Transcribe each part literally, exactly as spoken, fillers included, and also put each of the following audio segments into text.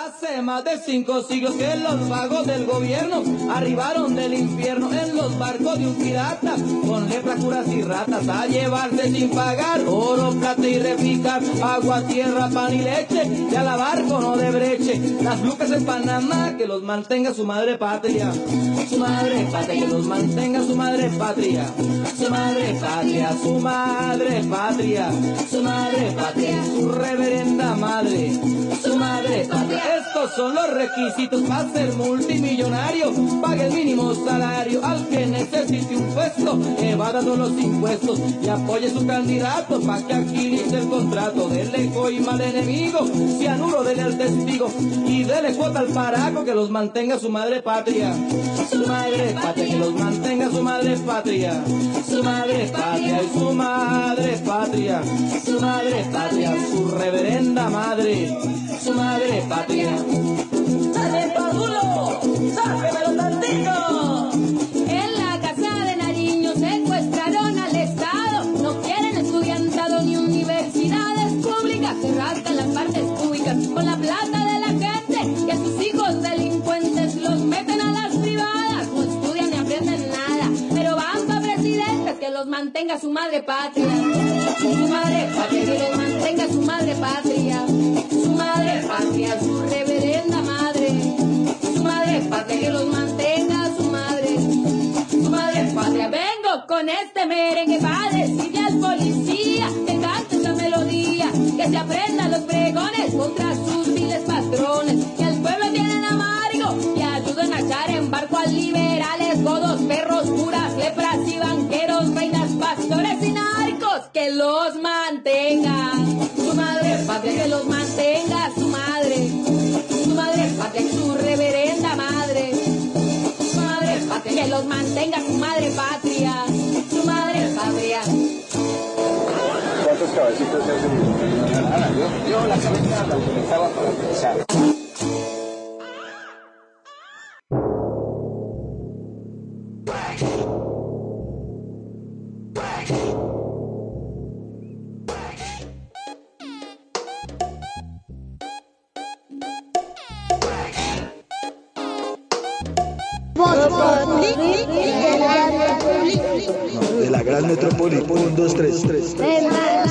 Hace más de cinco siglos que los vagos del gobierno arribaron del infierno en los barcos de un pirata, con lepra, curas y ratas, a llevarse sin pagar oro, plata y repicar, agua, tierra, pan y leche, y a lavar con odebreche las lucas en Panamá, que los mantenga su madre patria, su madre patria, que los mantenga su madre patria, su madre patria, su madre patria, su madre patria, su reverenda madre, su madre patria. Estos son los requisitos para ser multimillonario. Pague el mínimo salario al que necesite un puesto, evada todos los impuestos y apoye su candidato para que agilice el contrato. Dele coima al enemigo, cianuro dele al testigo y dele cuota al paraco, que los mantenga su madre patria, su madre patria, que los mantenga su madre patria, su madre patria y su madre patria, su madre patria, su reverenda madre, su madre patria. ¡Dale, Padulo! ¡Sáquemelo tantito! En la casa de Nariño secuestraron al Estado. No quieren estudiantado ni universidades públicas. Se rascan las partes públicas con la plata de la gente. Y a sus hijos delincuentes los meten a las privadas. No estudian ni aprenden nada, pero van para presidentes. Que los mantenga su madre patria, su madre patria, que los mantenga su madre patria, su madre patria, su reverenda madre, su madre patria, que los mantenga su madre, su madre patria. Vengo con este merengue para decirle al policía que cante esa melodía, que se aprenda los pregones contra sus viles patrones, que al pueblo tienen amargo y ayuden a echar en barco a liberales, godos, perros, curas, lepras y banqueros, reinas, pastores y narcos, que los mantenga su madre patria, que los mantenga su madre, su madre patria, su reverenda madre, su madre patria, que los mantenga su madre patria, su madre patria. ¿Cuántos cabecitos es el... yo, yo la cabeza la utilizaba para pensar. No, de la gran metrópoli, un, dos, tres, tres, tres.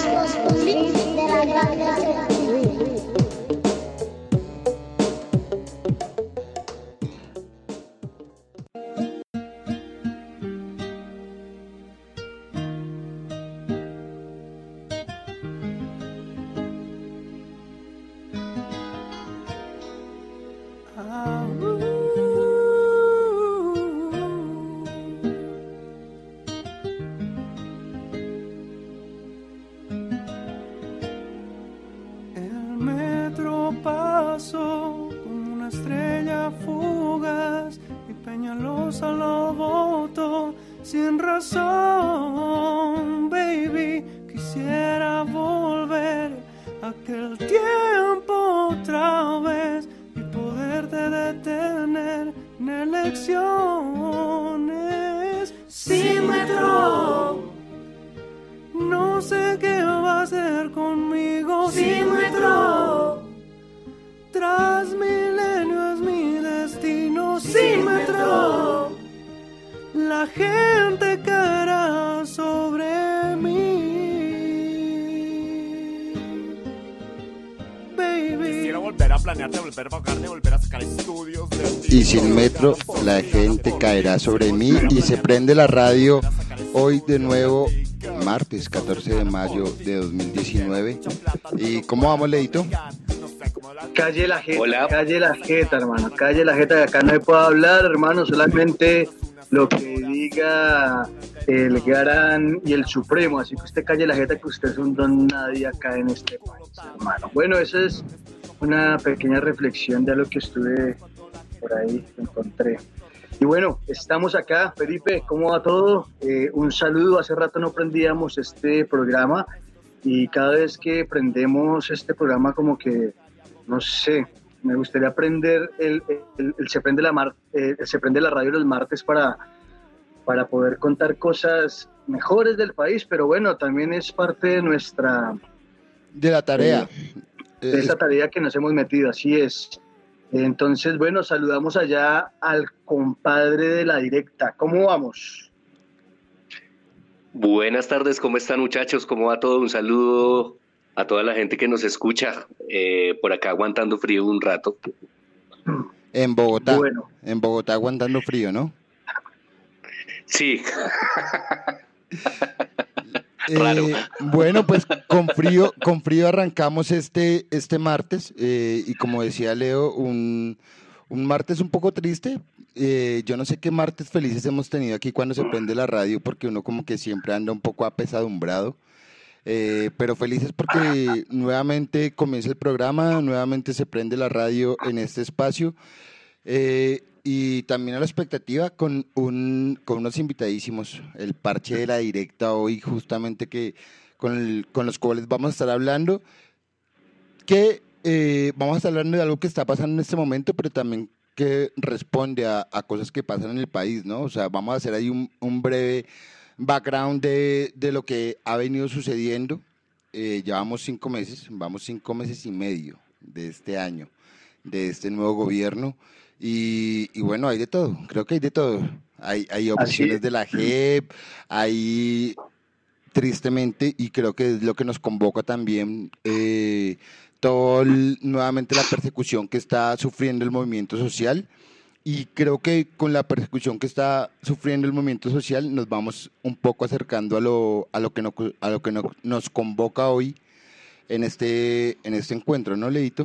Y sin metro la gente caerá sobre mí. Y se prende la radio hoy de nuevo, martes catorce de mayo de dos mil diecinueve. ¿Y cómo vamos, Leito? Calle la jeta, Hola. calle la jeta, hermano, calle la jeta, que acá no se puede hablar, hermano, solamente lo que diga el gran y el supremo, así que usted calle la jeta, que usted es un don nadie acá en este país, hermano. Bueno, eso es una pequeña reflexión de lo que estuve por ahí, encontré. Y bueno, estamos acá. Felipe, ¿cómo va todo? Eh, un saludo. Hace rato no prendíamos este programa y cada vez que prendemos este programa como que, no sé, me gustaría aprender el, el, el, el se prende la mar, eh, el se prende la radio los martes para, para poder contar cosas mejores del país, pero bueno, también es parte de nuestra... De la tarea. Eh, de esa tarea que nos hemos metido, así es. Entonces, bueno, saludamos allá al compadre de la directa. ¿Cómo vamos? Buenas tardes, ¿cómo están muchachos? ¿Cómo va todo? Un saludo a toda la gente que nos escucha, eh, por acá aguantando frío un rato. En Bogotá, Bueno. en Bogotá aguantando frío, ¿no? Sí. Eh, bueno, pues con frío, con frío arrancamos este, este martes eh, y como decía Leo, un, un martes un poco triste. Eh, yo no sé qué martes felices hemos tenido aquí cuando se prende la radio porque uno como que siempre anda un poco apesadumbrado. Eh, pero felices porque nuevamente comienza el programa, nuevamente se prende la radio en este espacio eh, y también a la expectativa con, un, con unos invitadísimos, el parche de la directa hoy justamente que con, el, con los cuales vamos a estar hablando, que eh, vamos a estar hablando de algo que está pasando en este momento, pero también que responde a, a cosas que pasan en el país, ¿no? O sea, vamos a hacer ahí un, un breve background de, de lo que ha venido sucediendo. Eh, llevamos cinco meses, vamos cinco meses y medio de este año, de este nuevo gobierno, y, y bueno, hay de todo, creo que hay de todo. Hay, hay opciones de la J E P, hay, tristemente, y creo que es lo que nos convoca también, eh, todo el, nuevamente la persecución que está sufriendo el movimiento social. Y creo que con la persecución que está sufriendo el movimiento social nos vamos un poco acercando a lo, a lo que, no, a lo que no, nos convoca hoy en este, en este encuentro, ¿no, Leito?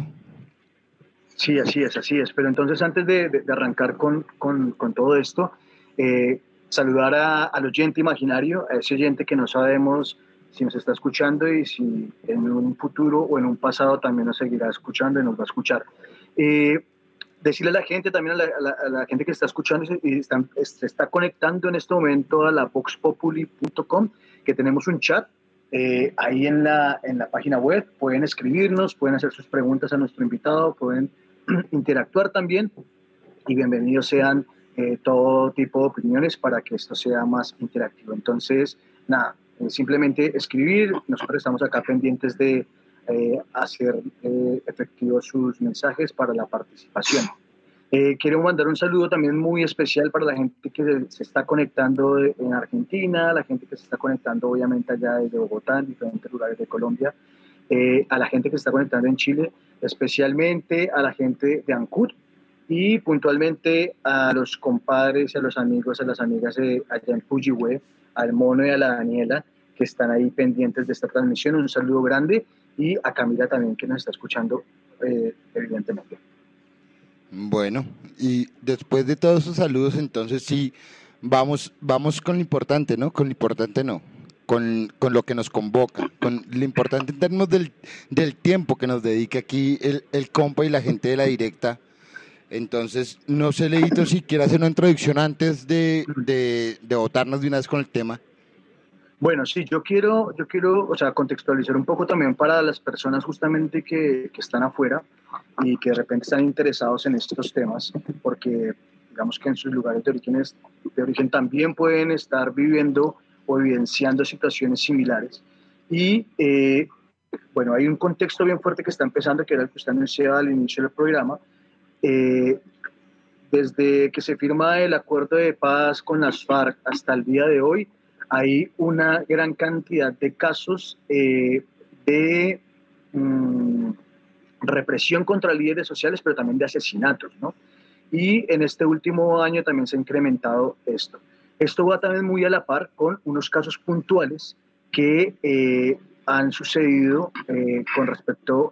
Sí, así es, así es. Pero entonces antes de, de, de arrancar con, con, con todo esto, eh, saludar a, al oyente imaginario, a ese oyente que no sabemos si nos está escuchando y si en un futuro o en un pasado también nos seguirá escuchando y nos va a escuchar. Eh, Decirle a la gente, también a la, a la, a la gente que está escuchando y está, se está conectando en este momento a la vox populi punto com, que tenemos un chat eh, ahí en la, en la página web. Pueden escribirnos, pueden hacer sus preguntas a nuestro invitado, pueden interactuar también, y bienvenidos sean eh, todo tipo de opiniones para que esto sea más interactivo. Entonces, nada, eh, simplemente escribir. Nosotros estamos acá pendientes de Eh, hacer eh, efectivos sus mensajes para la participación. Eh, quiero mandar un saludo también muy especial para la gente que se, se está conectando de, en Argentina, la gente que se está conectando obviamente allá desde Bogotá, en diferentes lugares de Colombia, eh, a la gente que se está conectando en Chile, especialmente a la gente de Ancud y puntualmente a los compadres, a los amigos, a las amigas de allá en Pujihue, al Mono y a la Daniela, que están ahí pendientes de esta transmisión. Un saludo grande, y a Camila también, que nos está escuchando, eh, evidentemente. Bueno, y después de todos esos saludos, entonces sí, vamos, vamos con lo importante, ¿no? Con lo importante no, con, con lo que nos convoca, con lo importante en términos del, del tiempo que nos dedica aquí el, el compa y la gente de la directa. Entonces, no sé, Leito, si quiere hacer una introducción antes de, de, de botarnos de una vez con el tema. Bueno, sí, yo quiero, yo quiero, o sea, contextualizar un poco también para las personas justamente que, que están afuera y que de repente están interesados en estos temas, porque digamos que en sus lugares de origen, de origen también pueden estar viviendo o evidenciando situaciones similares. Y eh, bueno, hay un contexto bien fuerte que está empezando, que era el que usted anunciaba al inicio del programa. Eh, desde que se firma el acuerdo de paz con las FARC hasta el día de hoy, hay una gran cantidad de casos eh, de mmm, represión contra líderes sociales, pero también de asesinatos, ¿no? Y en este último año también se ha incrementado esto. Esto va también muy a la par con unos casos puntuales que eh, han sucedido eh, con respecto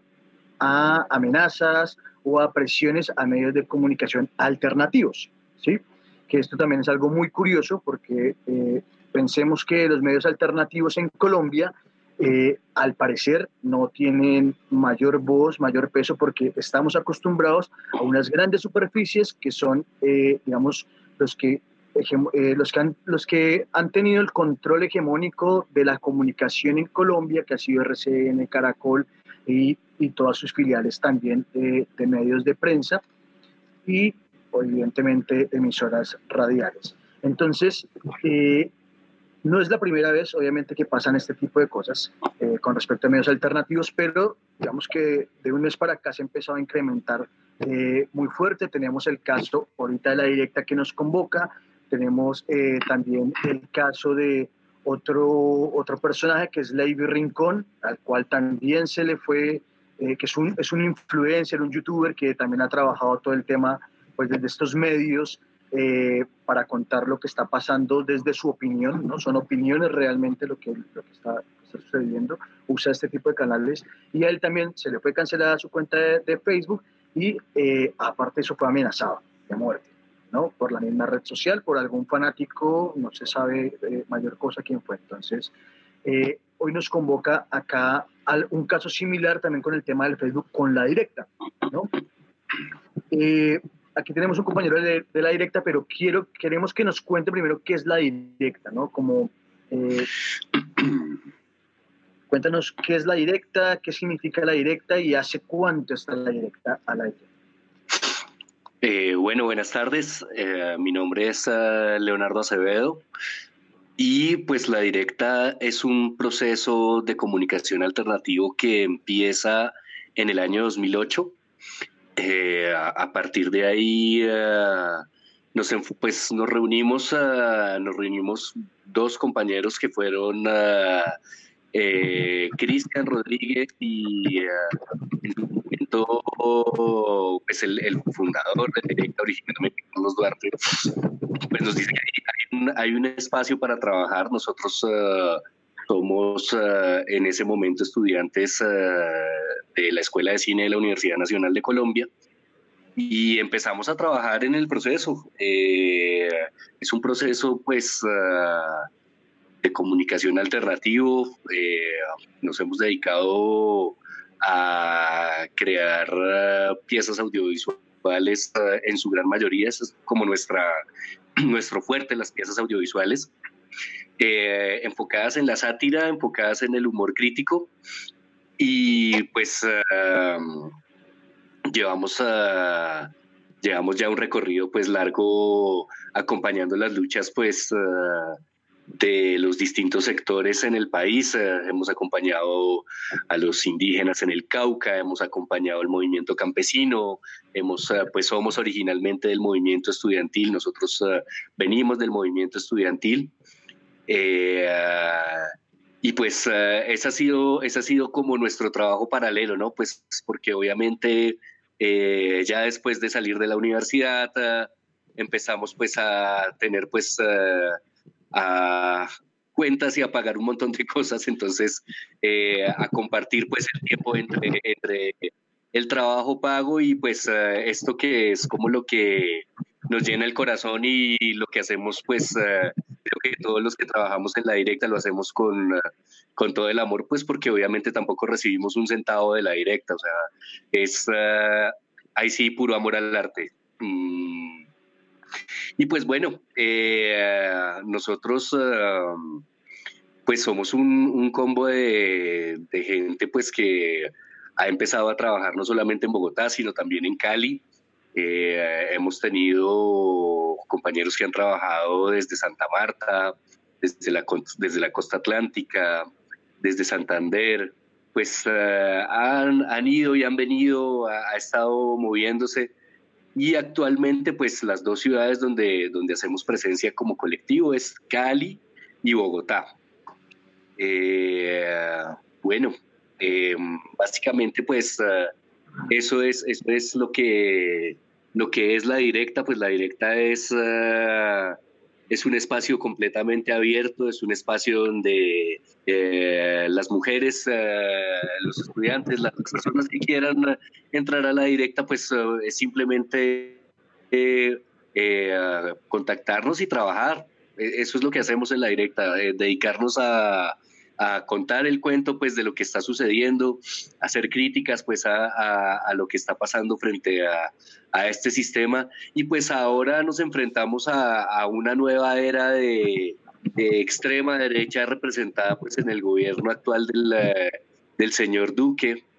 a amenazas o a presiones a medios de comunicación alternativos, ¿sí? Que esto también es algo muy curioso porque eh, pensemos que los medios alternativos en Colombia, eh, al parecer, no tienen mayor voz, mayor peso, porque estamos acostumbrados a unas grandes superficies que son, eh, digamos, los que, eh, los, que han, los que han tenido el control hegemónico de la comunicación en Colombia, que ha sido R C N, Caracol y, y todas sus filiales también eh, de medios de prensa y, evidentemente, emisoras radiales. Entonces, eh, no es la primera vez, obviamente, que pasan este tipo de cosas eh, con respecto a medios alternativos, pero digamos que de un mes para acá se ha empezado a incrementar eh, muy fuerte. Tenemos el caso ahorita de la directa que nos convoca, tenemos eh, también el caso de otro, otro personaje que es Leiby Rincón, al cual también se le fue, eh, que es un, es un influencer, un youtuber que también ha trabajado todo el tema pues desde estos medios, eh, para contar lo que está pasando desde su opinión, ¿no? Son opiniones realmente lo que, lo que está, está sucediendo, usa este tipo de canales, y a él también se le fue cancelada su cuenta de, de Facebook, y eh, aparte de eso fue amenazado de muerte, ¿no? Por la misma red social, por algún fanático, no se sabe eh, mayor cosa quién fue. Entonces, eh, hoy nos convoca acá al, un caso similar también con el tema del Facebook, con la directa, ¿no? Eh, aquí tenemos un compañero de, de la directa, pero quiero, queremos que nos cuente primero qué es la directa, ¿no? Como, eh, cuéntanos qué es la directa, qué significa la directa y hace cuánto está la directa a la directa. Eh, bueno, buenas tardes. Eh, mi nombre es uh, Leonardo Acevedo y pues la directa es un proceso de comunicación alternativo que empieza en el año dos mil ocho. Eh, a, a partir de ahí uh, nos, pues, nos reunimos, uh, nos reunimos dos compañeros que fueron uh, eh, Cristian Rodríguez y uh, en su momento pues, el, el fundador de la directa, originalmente Carlos Duarte, pues nos dice que hay un, hay un espacio para trabajar. Nosotros uh, somos uh, en ese momento estudiantes uh, de la Escuela de Cine de la Universidad Nacional de Colombia y empezamos a trabajar en el proceso. Eh, es un proceso pues uh, de comunicación alternativo. Eh, nos hemos dedicado a crear uh, piezas audiovisuales uh, en su gran mayoría. Eso es como nuestra, nuestro fuerte, las piezas audiovisuales. Eh, enfocadas en la sátira, enfocadas en el humor crítico, y pues uh, llevamos, uh, llevamos ya un recorrido pues largo acompañando las luchas pues uh, de los distintos sectores en el país. Uh, hemos acompañado a los indígenas en el Cauca, hemos acompañado al movimiento campesino, hemos, uh, pues somos originalmente del movimiento estudiantil, nosotros uh, venimos del movimiento estudiantil. Eh, uh, y pues uh, ese ha sido ese ha sido como nuestro trabajo paralelo, ¿no? Pues porque obviamente eh, ya después de salir de la universidad uh, empezamos pues a tener pues uh, a cuentas y a pagar un montón de cosas, entonces eh, a compartir pues el tiempo entre, entre el trabajo pago y pues uh, esto que es como lo que nos llena el corazón y lo que hacemos pues uh, creo que todos los que trabajamos en la directa lo hacemos con, uh, con todo el amor, pues porque obviamente tampoco recibimos un centavo de la directa, o sea, es uh, ahí sí puro amor al arte. Mm. Y pues bueno, eh, nosotros uh, pues somos un, un combo de, de gente pues que ha empezado a trabajar no solamente en Bogotá, sino también en Cali. Eh, hemos tenido compañeros que han trabajado desde Santa Marta, desde la, desde la costa atlántica, desde Santander, pues uh, han, han ido y han venido, ha, ha estado moviéndose, y actualmente pues las dos ciudades donde, donde hacemos presencia como colectivo es Cali y Bogotá. Eh, bueno, eh, básicamente pues uh, eso es, eso es lo que... Lo que es la directa, pues la directa es, uh, es un espacio completamente abierto, es un espacio donde eh, las mujeres, uh, los estudiantes, las personas que quieran uh, entrar a la directa, pues uh, es simplemente eh, eh, uh, contactarnos y trabajar. Eso es lo que hacemos en la directa, eh, dedicarnos a... a contar el cuento pues de lo que está sucediendo, hacer críticas pues a, a, a lo que está pasando frente a, a este sistema, y pues ahora nos enfrentamos a, a una nueva era de, de extrema derecha representada pues en el gobierno actual del, del señor Duque,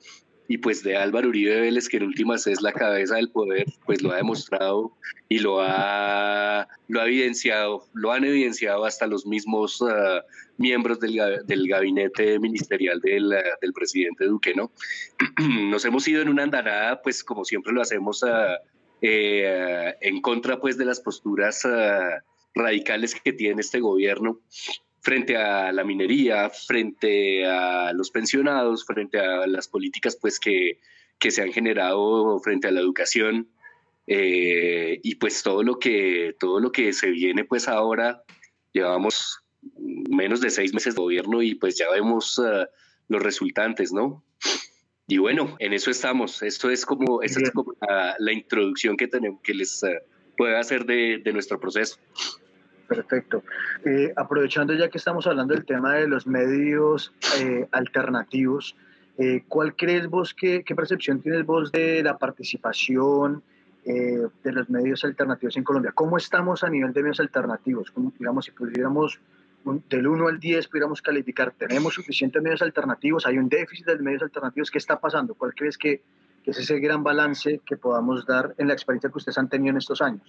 y pues de Álvaro Uribe Vélez, que en últimas es la cabeza del poder, pues lo ha demostrado y lo ha, lo ha evidenciado, lo han evidenciado hasta los mismos uh, miembros del, del gabinete ministerial del, del presidente Duque, ¿no? Nos hemos ido en una andanada, pues como siempre lo hacemos, uh, eh, en contra pues de las posturas uh, radicales que tiene este gobierno frente a la minería, frente a los pensionados, frente a las políticas pues que, que se han generado frente a la educación, eh, y pues todo lo que todo lo que se viene pues ahora. Llevamos menos de seis meses de gobierno y pues ya vemos uh, los resultantes, ¿no? Y bueno, en eso estamos. Esto es como, esta es como la, la introducción que tenemos, que les uh, puedo hacer de, de nuestro proceso. Perfecto. Eh, aprovechando ya que estamos hablando del tema de los medios eh, alternativos, eh, ¿cuál crees vos, que, qué percepción tienes vos de la participación eh, de los medios alternativos en Colombia? ¿Cómo estamos a nivel de medios alternativos? Como, digamos, si pudiéramos un, del uno al diez, pudiéramos calificar, ¿tenemos suficientes medios alternativos? ¿Hay un déficit de medios alternativos? ¿Qué está pasando? ¿Cuál crees que, que es ese gran balance que podamos dar en la experiencia que ustedes han tenido en estos años?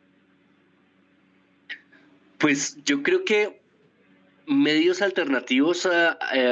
Pues yo creo que medios alternativos uh,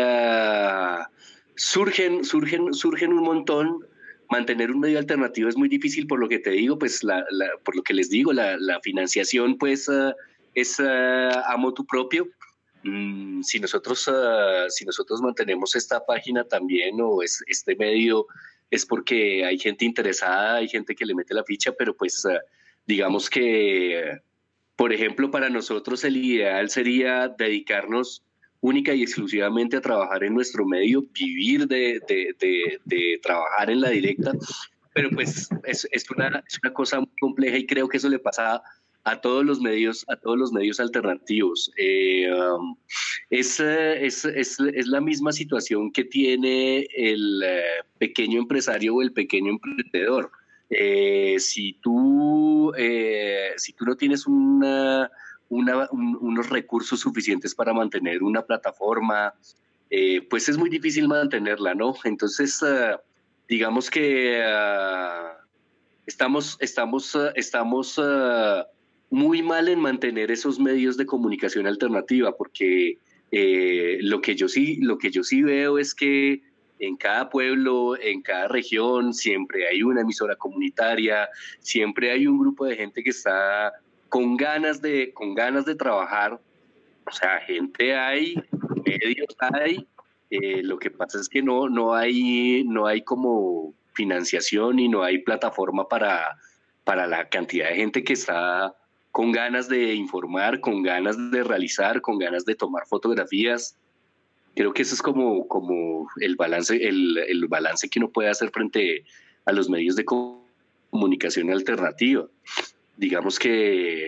uh, surgen, surgen, surgen un montón. Mantener un medio alternativo es muy difícil, por lo que te digo, pues la, la, por lo que les digo, la, la financiación pues uh, es uh, a motu propio. Mm, si nosotros uh, si nosotros mantenemos esta página también, o es, este medio, es porque hay gente interesada, hay gente que le mete la ficha, pero pues uh, digamos que... Por ejemplo, para nosotros el ideal sería dedicarnos única y exclusivamente a trabajar en nuestro medio, vivir de, de, de, de trabajar en la directa, pero pues es, es, una, es una cosa muy compleja y creo que eso le pasa a todos los medios, a todos los medios alternativos. Eh, um, es, es, es, es la misma situación que tiene el uh, pequeño empresario o el pequeño emprendedor. Eh, si tú eh, si tú no tienes una, una, un, unos recursos suficientes para mantener una plataforma, eh, pues es muy difícil mantenerla, ¿no? Entonces, uh, digamos que uh, estamos, estamos, uh, estamos uh, muy mal en mantener esos medios de comunicación alternativa, porque eh, lo que yo sí, lo que yo sí veo es que en cada pueblo, en cada región, siempre hay una emisora comunitaria, siempre hay un grupo de gente que está con ganas de, con ganas de trabajar. O sea, gente hay, medios hay, eh, lo que pasa es que no, no hay, no hay como financiación y no hay plataforma para, para la cantidad de gente que está con ganas de informar, con ganas de realizar, con ganas de tomar fotografías. Creo que eso es como, como el balance, el, el balance que uno puede hacer frente a los medios de comunicación alternativa. Digamos que,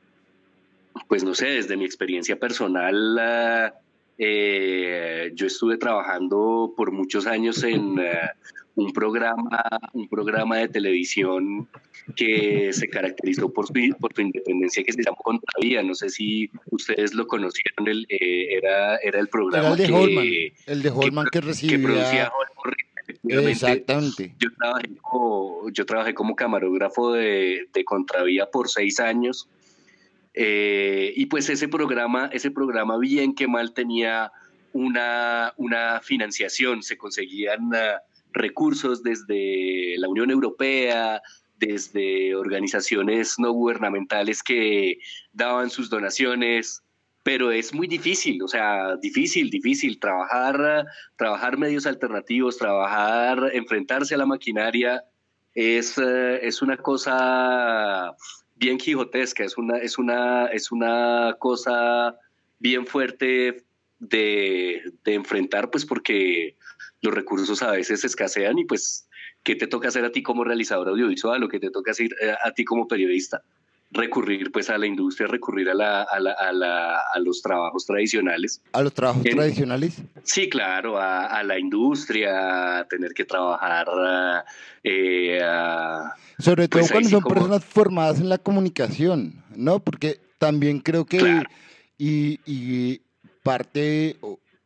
pues no sé, desde mi experiencia personal, eh, yo estuve trabajando por muchos años en uh, un programa, un programa de televisión que se caracterizó por su, por su independencia, que se llamó Contravía. No sé si ustedes lo conocieron. El, eh, era, era el programa era el de que, Holman, el de Holman que, que recibía. Que producía Holman. Exactamente. Yo trabajé como, yo trabajé como camarógrafo de, de Contravía por seis años. Eh, y pues ese programa, ese programa bien que mal tenía una, una financiación. Se conseguían uh, recursos desde la Unión Europea, desde organizaciones no gubernamentales que daban sus donaciones, pero es muy difícil, o sea, difícil, difícil trabajar, trabajar medios alternativos, trabajar, enfrentarse a la maquinaria, es, es una cosa bien quijotesca, es una, es una, es una cosa bien fuerte de, de enfrentar, pues porque los recursos a veces escasean y pues ¿qué te toca hacer a ti como realizador audiovisual o qué te toca hacer a ti como periodista? Recurrir pues a la industria, recurrir a, la, a, la, a, la, a los trabajos tradicionales. ¿A los trabajos en, tradicionales? Sí, claro, a, a la industria, a tener que trabajar. Eh, a, Sobre todo pues cuando son como... personas formadas en la comunicación, ¿no? Porque también creo que, claro. y, y parte... O,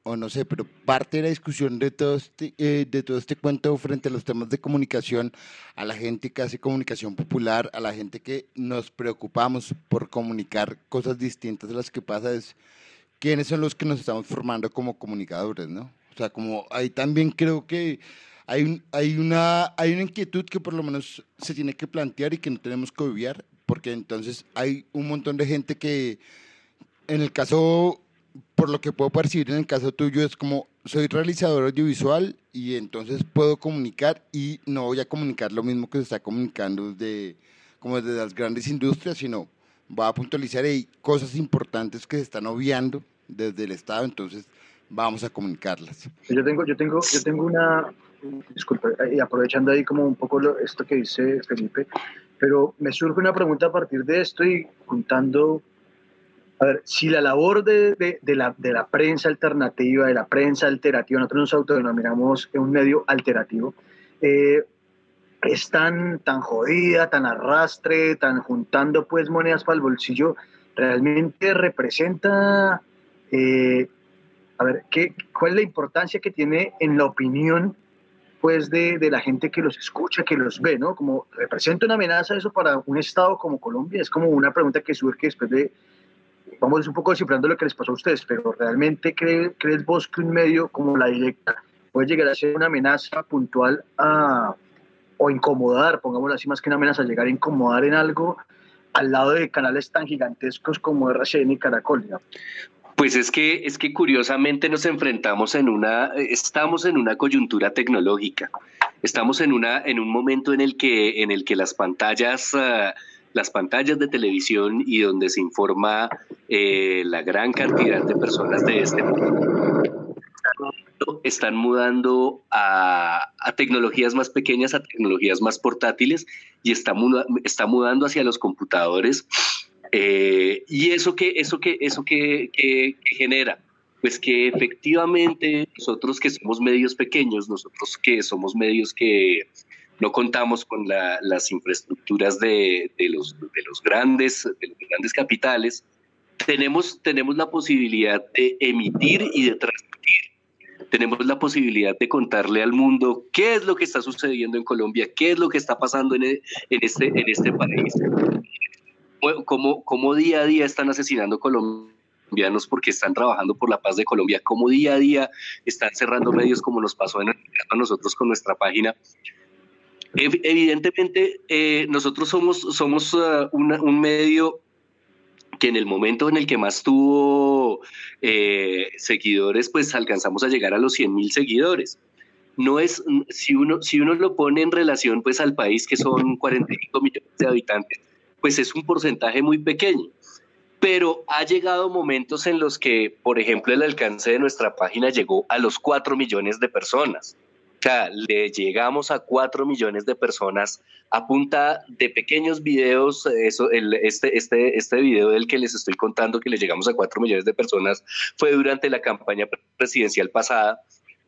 o no sé, pero parte de la discusión de todo este, eh, de todo este cuento frente a los temas de comunicación, a la gente que hace comunicación popular, a la gente que nos preocupamos por comunicar cosas distintas a las que pasa, es quiénes son los que nos estamos formando como comunicadores, ¿no? O sea, como ahí también creo que hay, un, hay, una, hay una inquietud que por lo menos se tiene que plantear y que no tenemos que obviar, porque entonces hay un montón de gente que, en el caso, por lo que puedo percibir en el caso tuyo, es como, soy realizador audiovisual y entonces puedo comunicar y no voy a comunicar lo mismo que se está comunicando desde, como desde las grandes industrias, sino voy a puntualizar ahí cosas importantes que se están obviando desde el Estado, entonces vamos a comunicarlas. Yo tengo, yo tengo, yo tengo una, disculpa, y aprovechando ahí como un poco lo, esto que dice Felipe, pero me surge una pregunta a partir de esto y juntando, a ver, si la labor de, de, de, la, de la prensa alternativa, de la prensa alterativa, nosotros nos autodenominamos un medio alternativo, eh, es tan, tan jodida, tan arrastre, tan juntando pues monedas para el bolsillo, realmente representa, eh, a ver, ¿qué, ¿cuál es la importancia que tiene en la opinión pues de, de la gente que los escucha, que los ve, ¿no? Como representa una amenaza eso para un estado como Colombia, es como una pregunta que surge después de, vamos un poco descifrando lo que les pasó a ustedes, pero ¿realmente cree, crees vos que un medio como La Directa puede llegar a ser una amenaza puntual a, o incomodar, pongámoslo así, más que una amenaza, llegar a incomodar en algo al lado de canales tan gigantescos como R C N y Caracol, ¿no? Pues es que, es que curiosamente nos enfrentamos en una, estamos en una coyuntura tecnológica, estamos en una, en un momento en el que, en el que las pantallas, uh, las pantallas de televisión y donde se informa eh, la gran cantidad de personas de este mundo están mudando a, a tecnologías más pequeñas, a tecnologías más portátiles y está, muda, está mudando hacia los computadores. Eh, y eso que eso que eso que, que, que genera, pues que efectivamente nosotros que somos medios pequeños, nosotros que somos medios que no contamos con la, las infraestructuras de, de los de los grandes de los grandes capitales, tenemos tenemos la posibilidad de emitir y de transmitir. Tenemos la posibilidad de contarle al mundo qué es lo que está sucediendo en Colombia, qué es lo que está pasando en, en este en este país. Cómo, cómo día a día están asesinando colombianos porque están trabajando por la paz de Colombia, cómo día a día están cerrando medios como nos pasó a nosotros con nuestra página. Evidentemente, eh, nosotros somos, somos uh, una, un medio que en el momento en el que más tuvo eh, seguidores, pues alcanzamos a llegar a los cien mil seguidores. No es, si uno, si uno lo pone en relación pues al país, que son cuarenta y cinco millones de habitantes, pues es un porcentaje muy pequeño, pero ha llegado momentos en los que, por ejemplo, el alcance de nuestra página llegó a los cuatro millones de personas. O sea, le llegamos a cuatro millones de personas a punta de pequeños videos. Eso, el, este, este, este video del que les estoy contando, que le llegamos a cuatro millones de personas, fue durante la campaña presidencial pasada.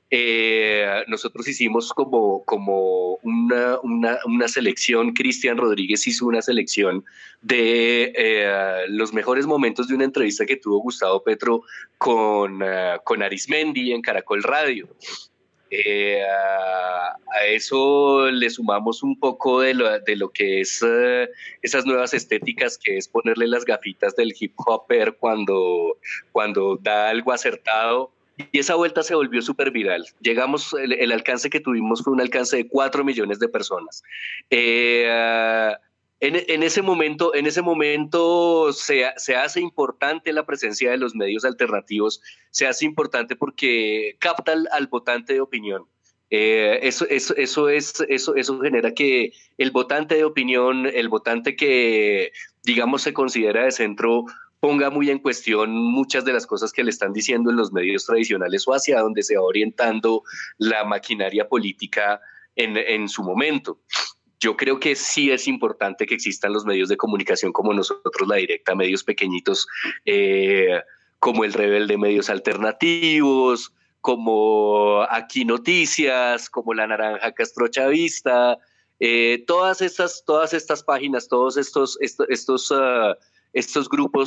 Eh, nosotros hicimos como, como una, una, una selección, Cristian Rodríguez hizo una selección de eh, los mejores momentos de una entrevista que tuvo Gustavo Petro con, uh, con Arismendi en Caracol Radio. Eh, a, a eso le sumamos un poco de lo, de lo que es uh, esas nuevas estéticas, que es ponerle las gafitas del hip hopper cuando, cuando da algo acertado. Y esa vuelta se volvió súper viral. Llegamos, el, el alcance que tuvimos fue un alcance de cuatro millones de personas. Eh, uh, en, en ese momento, en ese momento se, se hace importante la presencia de los medios alternativos, se hace importante porque capta al, al votante de opinión. Eh, eso, eso, eso, es, eso, eso genera que el votante de opinión, el votante que, digamos, se considera de centro, ponga muy en cuestión muchas de las cosas que le están diciendo en los medios tradicionales o hacia donde se va orientando la maquinaria política en, en su momento. Yo creo que sí es importante que existan los medios de comunicación como nosotros, La Directa, medios pequeñitos, eh, como El Rebelde, medios alternativos, como Aquí Noticias, como La Naranja Castrochavista, eh, todas estas, todas estas páginas, todos estos, estos, estos, uh, estos grupos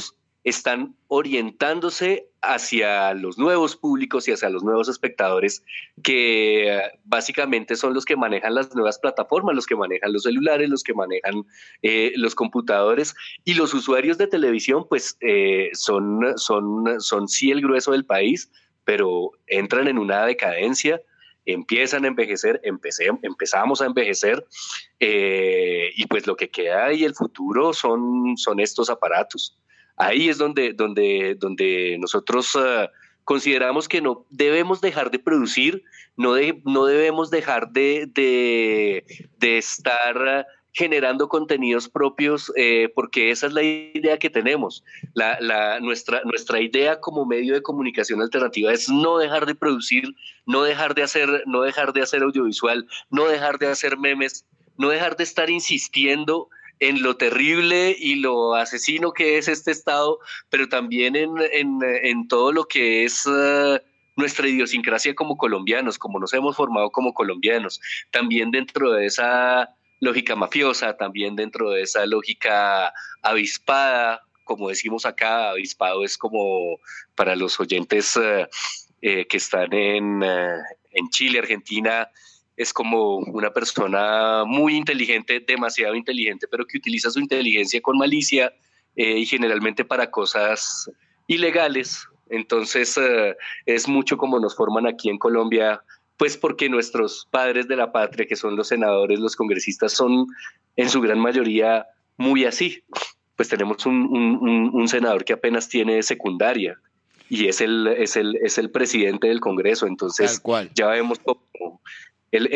están orientándose hacia los nuevos públicos y hacia los nuevos espectadores, que básicamente son los que manejan las nuevas plataformas, los que manejan los celulares, los que manejan eh, los computadores, y los usuarios de televisión pues eh, son, son, son sí el grueso del país, pero entran en una decadencia, empiezan a envejecer, empecé, empezamos a envejecer, eh, y pues lo que queda y el futuro son, son estos aparatos. Ahí es donde, donde, donde nosotros uh, consideramos que no debemos dejar de producir, no, de, no debemos dejar de, de, de estar uh, generando contenidos propios, eh, porque esa es la idea que tenemos. La, la, nuestra, nuestra idea como medio de comunicación alternativa es no dejar de producir, no dejar de hacer, no dejar de hacer audiovisual, no dejar de hacer memes, no dejar de estar insistiendo en lo terrible y lo asesino que es este Estado, pero también en, en, en todo lo que es uh, nuestra idiosincrasia como colombianos, como nos hemos formado como colombianos, también dentro de esa lógica mafiosa, también dentro de esa lógica avispada, como decimos acá. Avispado es como para los oyentes uh, eh, que están en, uh, en Chile, Argentina, es como una persona muy inteligente, demasiado inteligente, pero que utiliza su inteligencia con malicia eh, y generalmente para cosas ilegales. Entonces eh, es mucho como nos forman aquí en Colombia, pues porque nuestros padres de la patria, que son los senadores, los congresistas, son en su gran mayoría muy así. Pues tenemos un, un, un senador que apenas tiene secundaria y es el, es el, es el presidente del Congreso. Entonces ya vemos como El,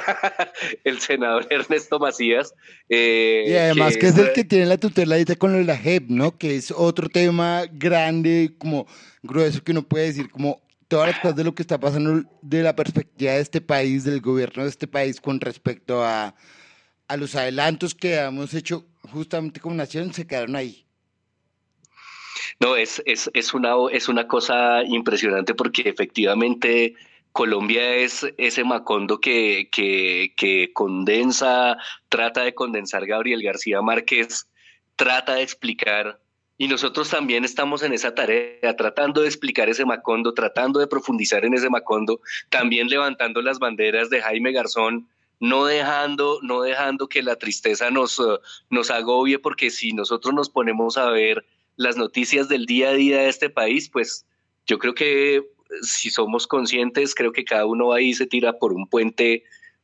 el senador Ernesto Macías. Eh, y además que, que es, es el que tiene la tutela ahorita con lo de la J E P, ¿no? Que es otro tema grande, como grueso, que uno puede decir, como todas las cosas de lo que está pasando de la perspectiva de este país, del gobierno de este país con respecto a, a los adelantos que hemos hecho justamente como nación, se quedaron ahí. No, es, es, es, una, es una cosa impresionante porque efectivamente Colombia es ese Macondo que, que, que condensa, trata de condensar Gabriel García Márquez, trata de explicar, y nosotros también estamos en esa tarea, tratando de explicar ese Macondo, tratando de profundizar en ese Macondo, también levantando las banderas de Jaime Garzón, no dejando, no dejando que la tristeza nos, nos agobie, porque si nosotros nos ponemos a ver las noticias del día a día de este país, pues yo creo que si somos conscientes, creo que cada uno ahí se tira por un puente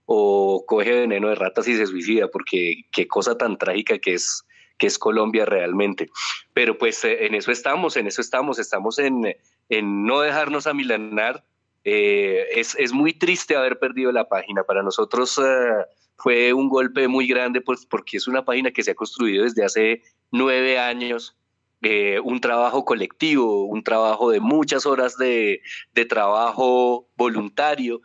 o coge veneno de ratas y se suicida, porque qué cosa tan trágica que es, que es Colombia realmente. Pero pues en eso estamos, en eso estamos, estamos en, en no dejarnos amilanar. Eh, es, es muy triste haber perdido la página. Para nosotros uh, fue un golpe muy grande, pues, porque es una página que se ha construido desde hace nueve años. Eh, un trabajo colectivo, un trabajo de muchas horas de, de trabajo voluntario,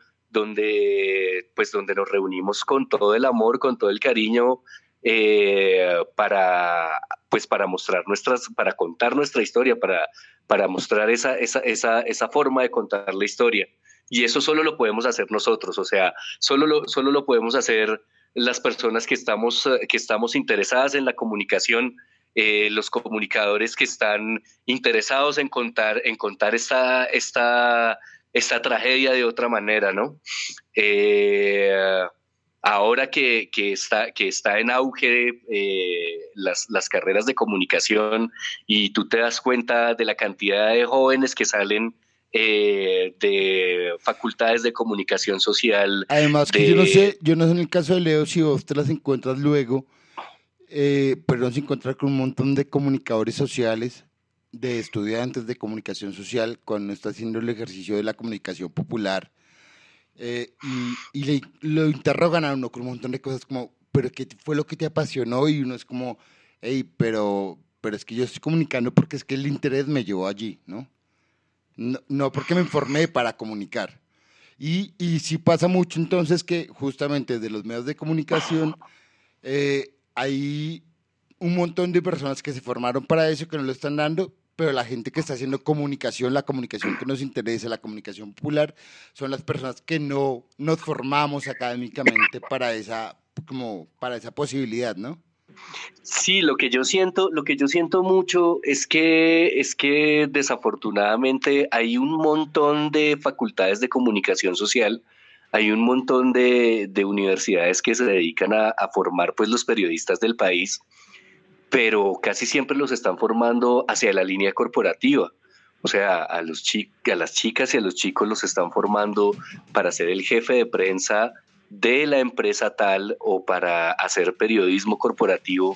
donde, pues, donde nos reunimos con todo el amor, con todo el cariño, eh, para, pues, para mostrar nuestras, para contar nuestra historia, para, para mostrar esa, esa, esa, esa forma de contar la historia. Y eso solo lo podemos hacer nosotros, o sea, solo lo, solo lo podemos hacer las personas que estamos, que estamos interesadas en la comunicación. Eh, los comunicadores que están interesados en contar, en contar esta, esta, esta tragedia de otra manera, ¿no? Eh, ahora que, que, está, que está en auge eh, las, las carreras de comunicación y tú te das cuenta de la cantidad de jóvenes que salen eh, de facultades de comunicación social. Además que de... yo no sé, yo no sé en el caso de Leo si vos te las encuentras luego, Eh, pero nos encontrar con un montón de comunicadores sociales, de estudiantes de comunicación social, cuando está haciendo el ejercicio de la comunicación popular, eh, y, y le, lo interrogan a uno con un montón de cosas como, pero ¿qué fue lo que te apasionó? Y uno es como, hey, pero, pero es que yo estoy comunicando porque es que el interés me llevó allí, ¿no? No, no porque me informé para comunicar. Y, y sí pasa mucho entonces que justamente de los medios de comunicación, eh, hay un montón de personas que se formaron para eso, que no lo están dando, pero la gente que está haciendo comunicación, la comunicación que nos interesa, la comunicación popular, son las personas que no nos formamos académicamente para esa, como, para esa posibilidad, ¿no? Sí, lo que yo siento, lo que yo siento mucho es que es que desafortunadamente hay un montón de facultades de comunicación social, hay un montón de, de universidades que se dedican a, a formar pues los periodistas del país, pero casi siempre los están formando hacia la línea corporativa. O sea, a los chi- a las chicas y a los chicos los están formando para ser el jefe de prensa de la empresa tal o para hacer periodismo corporativo,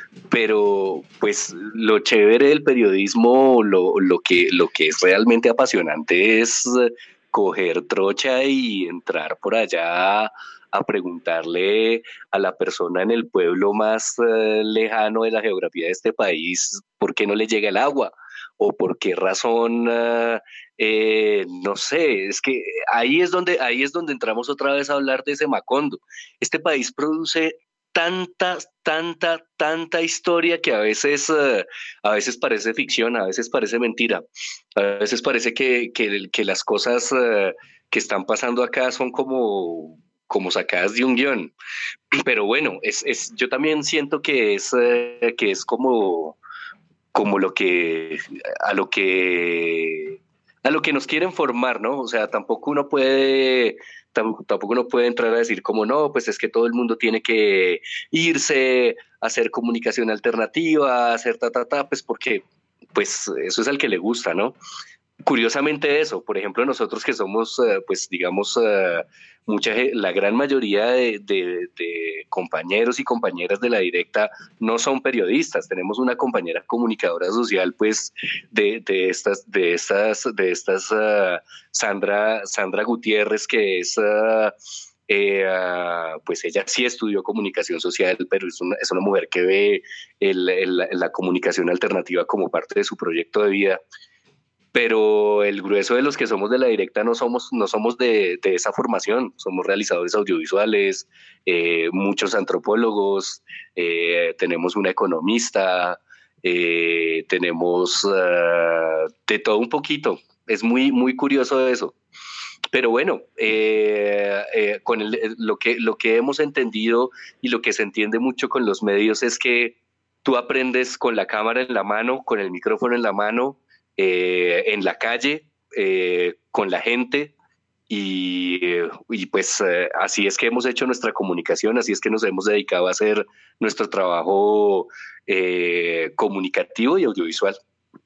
pero pues lo chévere del periodismo, lo, lo, que, lo que es realmente apasionante es eh, coger trocha y entrar por allá a preguntarle a la persona en el pueblo más eh, lejano de la geografía de este país por qué no le llega el agua o por qué razón, eh, eh, no sé, es que ahí es donde ahí es donde entramos otra vez a hablar de ese Macondo. Este país produce tanta, tanta, tanta historia que a veces, uh, a veces parece ficción, a veces parece mentira, a veces parece que, que, que las cosas uh, que están pasando acá son como, como sacadas de un guión. Pero bueno, es, es, yo también siento que es, uh, que es como, como lo que, a lo que, a lo que nos quieren formar, ¿no? O sea, tampoco uno puede tampoco uno puede entrar a decir como no, pues es que todo el mundo tiene que irse a hacer comunicación alternativa, a hacer ta, ta, ta, pues porque pues eso es al que le gusta, ¿no? Curiosamente eso, por ejemplo, nosotros que somos, uh, pues digamos, uh, mucha, la gran mayoría de, de, de compañeros y compañeras de La Directa no son periodistas. Tenemos una compañera comunicadora social, pues, de, de estas, de estas, de estas uh, Sandra, Sandra Gutiérrez, que es... Uh, Eh, uh, pues ella sí estudió comunicación social, pero es una, es una mujer que ve el, el, la comunicación alternativa como parte de su proyecto de vida. Pero el grueso de los que somos de La Directa no somos, no somos de, de esa formación, somos realizadores audiovisuales, eh, muchos antropólogos, eh, tenemos una economista, eh, tenemos uh, de todo un poquito. Es muy, muy curioso eso. Pero bueno, eh, eh, con el, lo, que, lo que hemos entendido y lo que se entiende mucho con los medios es que tú aprendes con la cámara en la mano, con el micrófono en la mano, eh, en la calle, eh, con la gente, y, y pues eh, así es que hemos hecho nuestra comunicación, así es que nos hemos dedicado a hacer nuestro trabajo eh, comunicativo y audiovisual.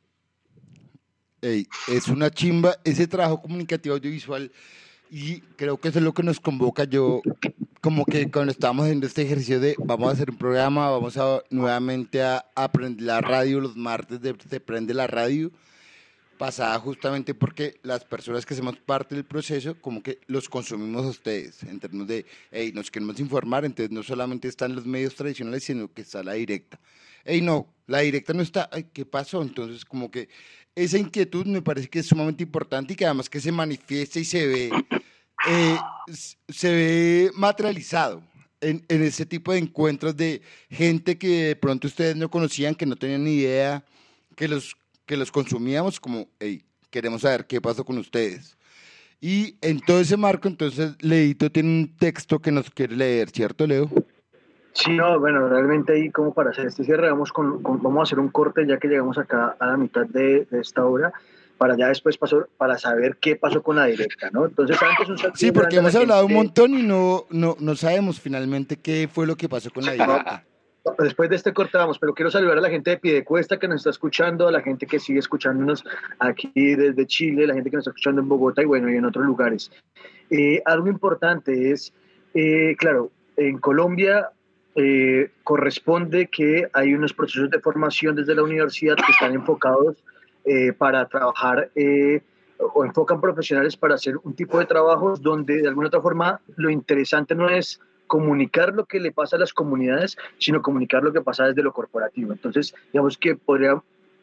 Ey, es una chimba ese trabajo comunicativo audiovisual y creo que eso es lo que nos convoca. Yo como que cuando estábamos haciendo este ejercicio de vamos a hacer un programa, vamos a nuevamente a, a aprender la radio los martes de Se Prende la Radio, pasada justamente porque las personas que hacemos parte del proceso como que los consumimos a ustedes en términos de, hey, nos queremos informar, entonces no solamente están los medios tradicionales, sino que está La Directa. Hey, no, La Directa no está, ay, ¿qué pasó? Entonces como que esa inquietud me parece que es sumamente importante y que además que se manifiesta y se ve, eh, se ve materializado en, en ese tipo de encuentros de gente que de pronto ustedes no conocían, que no tenían ni idea, que los, que los consumíamos como, hey, queremos saber qué pasó con ustedes. Y en todo ese marco, entonces, Leito tiene un texto que nos quiere leer, ¿cierto, Leo? Sí, no, bueno, realmente ahí como para hacer este cierre vamos, con, con, vamos a hacer un corte ya que llegamos acá a la mitad de, de esta hora, para ya después pasó, para saber qué pasó con La Directa, ¿no? Entonces antes un saludo. Sí, porque hemos hablado gente... un montón y no, no, no sabemos finalmente qué fue lo que pasó con La Directa. Después de este corte vamos, pero quiero saludar a la gente de Piedecuesta que nos está escuchando, a la gente que sigue escuchándonos aquí desde Chile, la gente que nos está escuchando en Bogotá y bueno, y en otros lugares. Eh, algo importante es, eh, claro, en Colombia eh, corresponde que hay unos procesos de formación desde la universidad que están enfocados eh, para trabajar eh, o enfocan profesionales para hacer un tipo de trabajos donde de alguna otra forma lo interesante no es comunicar lo que le pasa a las comunidades, sino comunicar lo que pasa desde lo corporativo. Entonces, digamos que podría,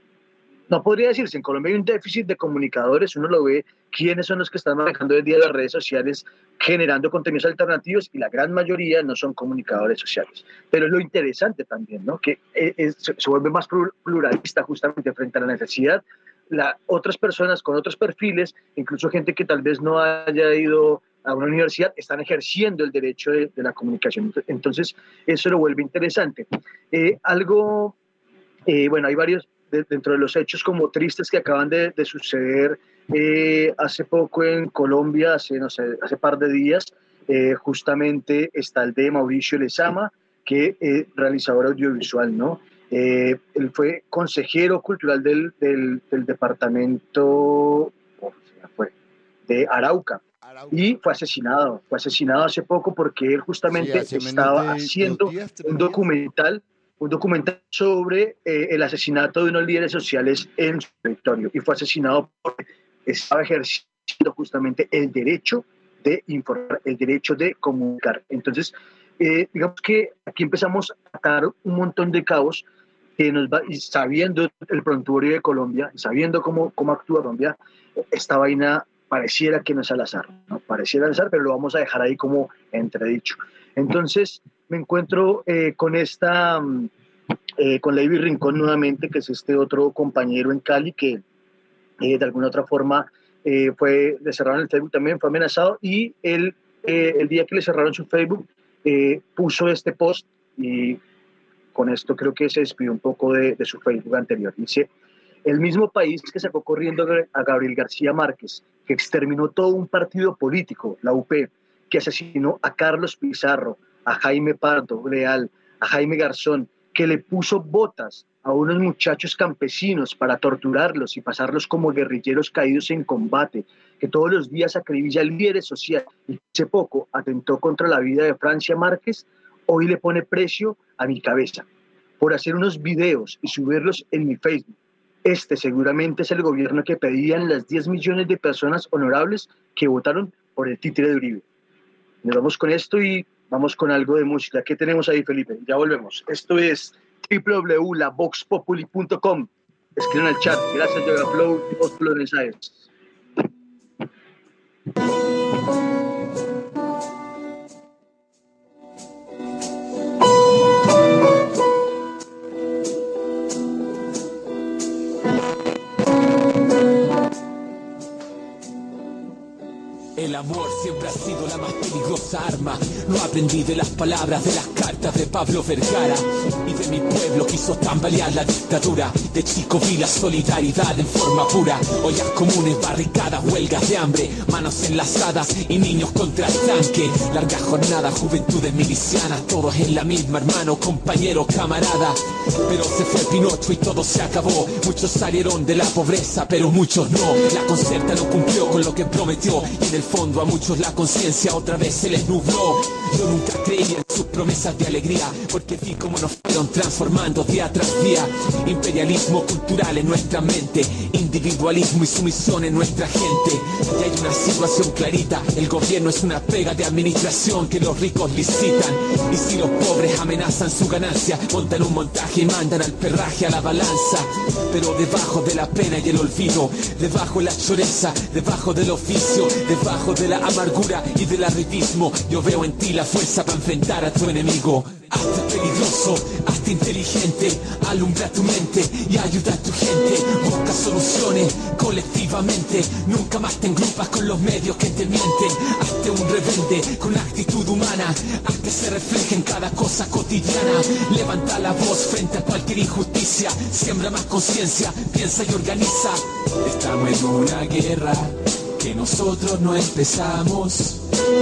no podría decirse, en Colombia hay un déficit de comunicadores, uno lo ve, quiénes son los que están manejando hoy en día las redes sociales, generando contenidos alternativos, y la gran mayoría no son comunicadores sociales. Pero es lo interesante también, ¿no? Que es, se vuelve más pluralista justamente frente a la necesidad. La, otras personas con otros perfiles, incluso gente que tal vez no haya ido a una universidad, están ejerciendo el derecho de, de la comunicación. Entonces, eso lo vuelve interesante. Eh, algo, eh, bueno, hay varios, de, dentro de los hechos como tristes que acaban de, de suceder eh, hace poco en Colombia, hace, no sé, hace par de días, eh, justamente está el de Mauricio Lezama, que es eh, realizador audiovisual, ¿no? Eh, él fue consejero cultural del, del, del departamento oh, fue, de Arauca, Arauca y fue asesinado, fue asesinado hace poco porque él justamente sí, estaba haciendo días, un documental, un documental sobre eh, el asesinato de unos líderes sociales en su territorio y fue asesinado porque estaba ejerciendo justamente el derecho de informar, el derecho de comunicar. Entonces, eh, digamos que aquí empezamos a atar un montón de cabos que nos va, y sabiendo el prontuario de Colombia, sabiendo cómo, cómo actúa Colombia, esta vaina pareciera que no es al azar, ¿no? Pareciera al azar, pero lo vamos a dejar ahí como entredicho. Entonces, me encuentro eh, con esta, eh, con Leiby Rincón nuevamente, que es este otro compañero en Cali que eh, de alguna otra forma eh, fue, le cerraron el Facebook también, fue amenazado, y él, eh, el día que le cerraron su Facebook, eh, puso este post, y con esto creo que se despidió un poco de, de su Facebook anterior. Dice: el mismo país que sacó corriendo a Gabriel García Márquez, que exterminó todo un partido político, la U P, que asesinó a Carlos Pizarro, a Jaime Pardo Leal, a Jaime Garzón, que le puso botas a unos muchachos campesinos para torturarlos y pasarlos como guerrilleros caídos en combate, que todos los días acribilla líderes sociales y hace poco atentó contra la vida de Francia Márquez, hoy le pone precio a mi cabeza por hacer unos videos y subirlos en mi Facebook. Este seguramente es el gobierno que pedían las diez millones de personas honorables que votaron por el títere de Uribe. Nos vamos con esto y vamos con algo de música. ¿Qué tenemos ahí, Felipe? Ya volvemos. Esto es doble u doble u doble u punto la vox populi punto com. Escriban al chat. Gracias, Yoga Flow y Postlo Mensajes. El amor siempre ha sido la más peligrosa arma. Lo aprendí de las palabras de las cartas de Pablo Vergara. Y de mi pueblo quiso tambalear la dictadura. De chico vi la solidaridad en forma pura. Ollas comunes, barricadas, huelgas de hambre, manos enlazadas y niños contra el tanque. Larga jornada, juventudes milicianas, todos en la misma, hermano, compañero, camarada. Pero se fue Pinocho y todo se acabó. Muchos salieron de la pobreza, pero muchos no. La Concerta no cumplió con lo que prometió. Y en el fondo a muchos la conciencia otra vez se les nubló. Yo nunca creí en sus promesas de alegría, porque vi cómo nos fueron transformando día tras día. Imperialismo cultural en nuestra mente, individualismo y sumisión en nuestra gente. Y hay una situación clarita: el gobierno es una pega de administración que los ricos licitan. Y si los pobres amenazan su ganancia, montan un montaje y mandan al perraje a la balanza. Pero debajo de la pena y el olvido, debajo de la choreza, debajo del oficio, debajo de la amargura y del arribismo, yo veo en ti la fuerza para enfrentar a tu enemigo. Hazte peligroso, hazte inteligente, alumbra tu mente y ayuda a tu gente. Busca soluciones colectivamente, nunca más te engrupas con los medios que te mienten. Hazte un rebelde con actitud humana, haz que se refleje en cada cosa cotidiana. Levanta la voz frente a cualquier injusticia, siembra más conciencia, piensa y organiza. Estamos en una guerra que nosotros no empezamos.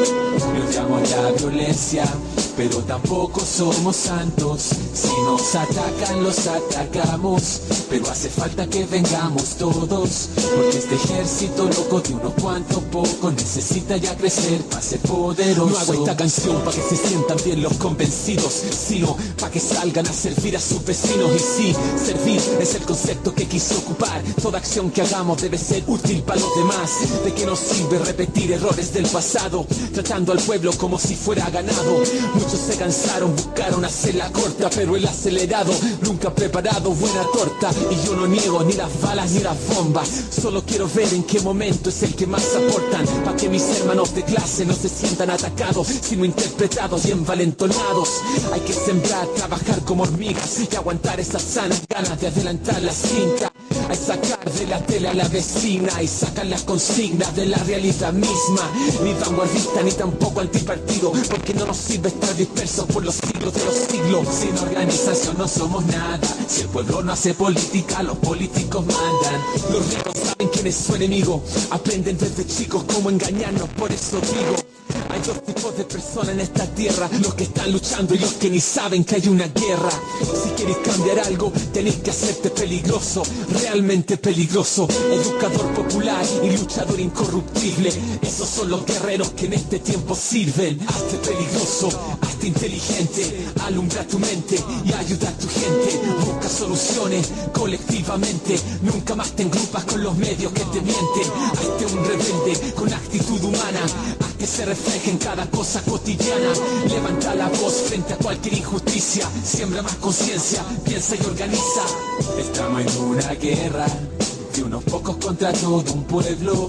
No odiamos la violencia, pero tampoco somos santos. Si nos atacan, los atacamos, pero hace falta que vengamos todos, porque este ejército loco de unos cuantos pocos necesita ya crecer para ser poderoso. No hago esta canción para que se sientan bien los convencidos, sino para que salgan a servir a sus vecinos. Y sí, servir es el concepto que quise ocupar. Toda acción que hagamos debe ser útil para los demás. ¿De qué nos sirve repetir errores del pasado, tratando al pueblo como si fuera ganado? Muchos se cansaron, buscaron hacerla corta, pero el acelerado nunca ha preparado buena torta. Y yo no niego ni las balas ni las bombas, solo quiero ver en qué momento es el que más aportan, para que mis hermanos de clase no se sientan atacados, sino interpretados y envalentonados. Hay que sembrar, trabajar como hormigas y aguantar esas sanas ganas de adelantar la cinta. a sacar de la tele a la vecina y sacan las consignas de la realidad misma. Ni vanguardista ni tampoco antipartido, porque no nos sirve estar dispersos por los siglos de los siglos. Sin organización no somos nada. Si el pueblo no hace política, los políticos mandan. Los ricos saben quién es su enemigo, aprenden desde chicos cómo engañarnos, por eso digo, hay dos tipos de personas en esta tierra, los que están luchando y los que ni saben que hay una guerra. Si quieres cambiar algo, tenés que hacerte peligroso, realmente peligroso. Educador popular y luchador incorruptible, esos son los guerreros que en este tiempo sirven. Hazte peligroso, hazte inteligente, alumbra tu mente y ayuda a tu gente. Busca soluciones colectivamente, nunca más te engrupas con los medios que te mienten. Hazte un rebelde con actitud humana, haz que se refleje en cada cosa cotidiana. Levanta la voz frente a cualquier injusticia, siembra más conciencia, piensa y organiza. Estamos en una guerra de unos pocos contra todo un pueblo.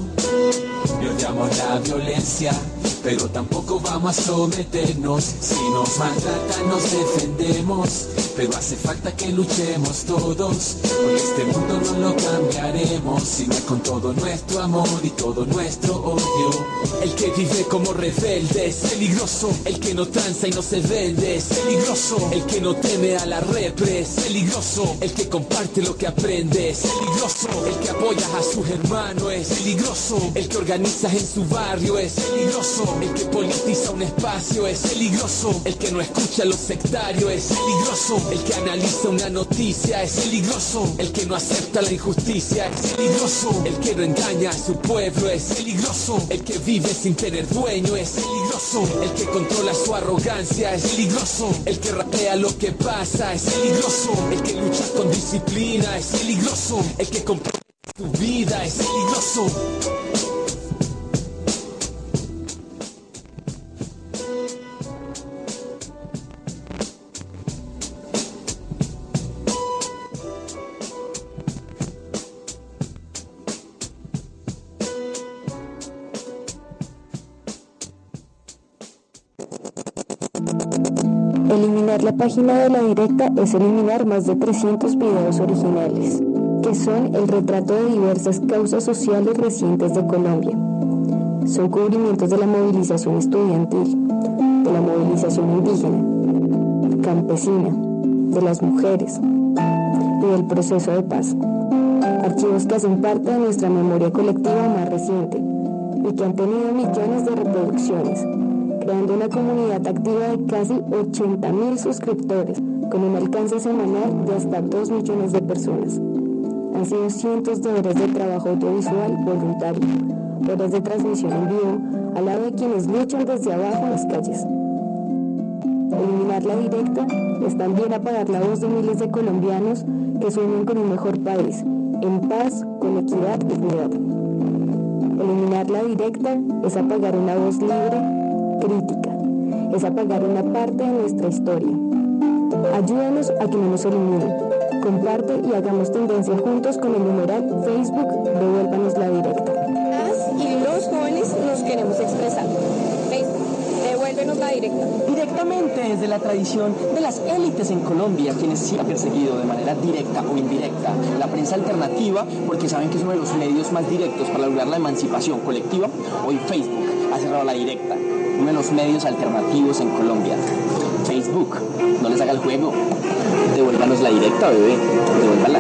Y odiamos la violencia, pero tampoco vamos a someternos. Si nos maltratan nos defendemos, pero hace falta que luchemos todos, porque este mundo no lo cambiaremos si no es con todo nuestro amor y todo nuestro odio. El que vive como rebelde es peligroso, el que no tranza y no se vende es peligroso, el que no teme a la repre es peligroso, el que comparte lo que aprende es peligroso, el que apoya a sus hermanos es peligroso, el que organiza en su barrio es peligroso, el que politiza un espacio es peligroso, el que no escucha a los sectarios es peligroso, el que analiza una noticia es peligroso, el que no acepta la injusticia es peligroso, el que no engaña a su pueblo es peligroso, el que vive sin tener dueño es peligroso, el que controla su arrogancia es peligroso, el que rapea lo que pasa es peligroso, el que lucha con disciplina es peligroso, el que compromete su vida es peligroso. Eliminar la página de La Directa es eliminar más de trescientos videos originales, que son el retrato de diversas causas sociales recientes de Colombia. Son cubrimientos de la movilización estudiantil, de la movilización indígena, campesina, de las mujeres y del proceso de paz. Archivos que hacen parte de nuestra memoria colectiva más reciente y que han tenido millones de reproducciones, creando una comunidad activa de casi ochenta mil suscriptores, con un alcance semanal de hasta dos millones de personas. Han sido cientos de horas de trabajo audiovisual voluntario, horas de transmisión en vivo, al lado de quienes luchan desde abajo en las calles. Eliminar La Directa es también apagar la voz de miles de colombianos que sueñan con un mejor país, en paz, con equidad y dignidad. Eliminar La Directa es apagar una voz libre, crítica, es apagar una parte de nuestra historia. Ayúdanos a que no nos eliminen. Comparte y hagamos tendencia juntos con el numeral Facebook Devuélvanos La Directa. Las y los jóvenes nos queremos expresar. Facebook Devuélvenos La Directa. Directamente desde la tradición de las élites en Colombia, quienes sí han perseguido de manera directa o indirecta la prensa alternativa, porque saben que es uno de los medios más directos para lograr la emancipación colectiva. Hoy Facebook ha cerrado La Directa, uno de los medios alternativos en Colombia. Facebook, no les haga el juego. Devuélvanos La Directa, bebé. Devuélvala.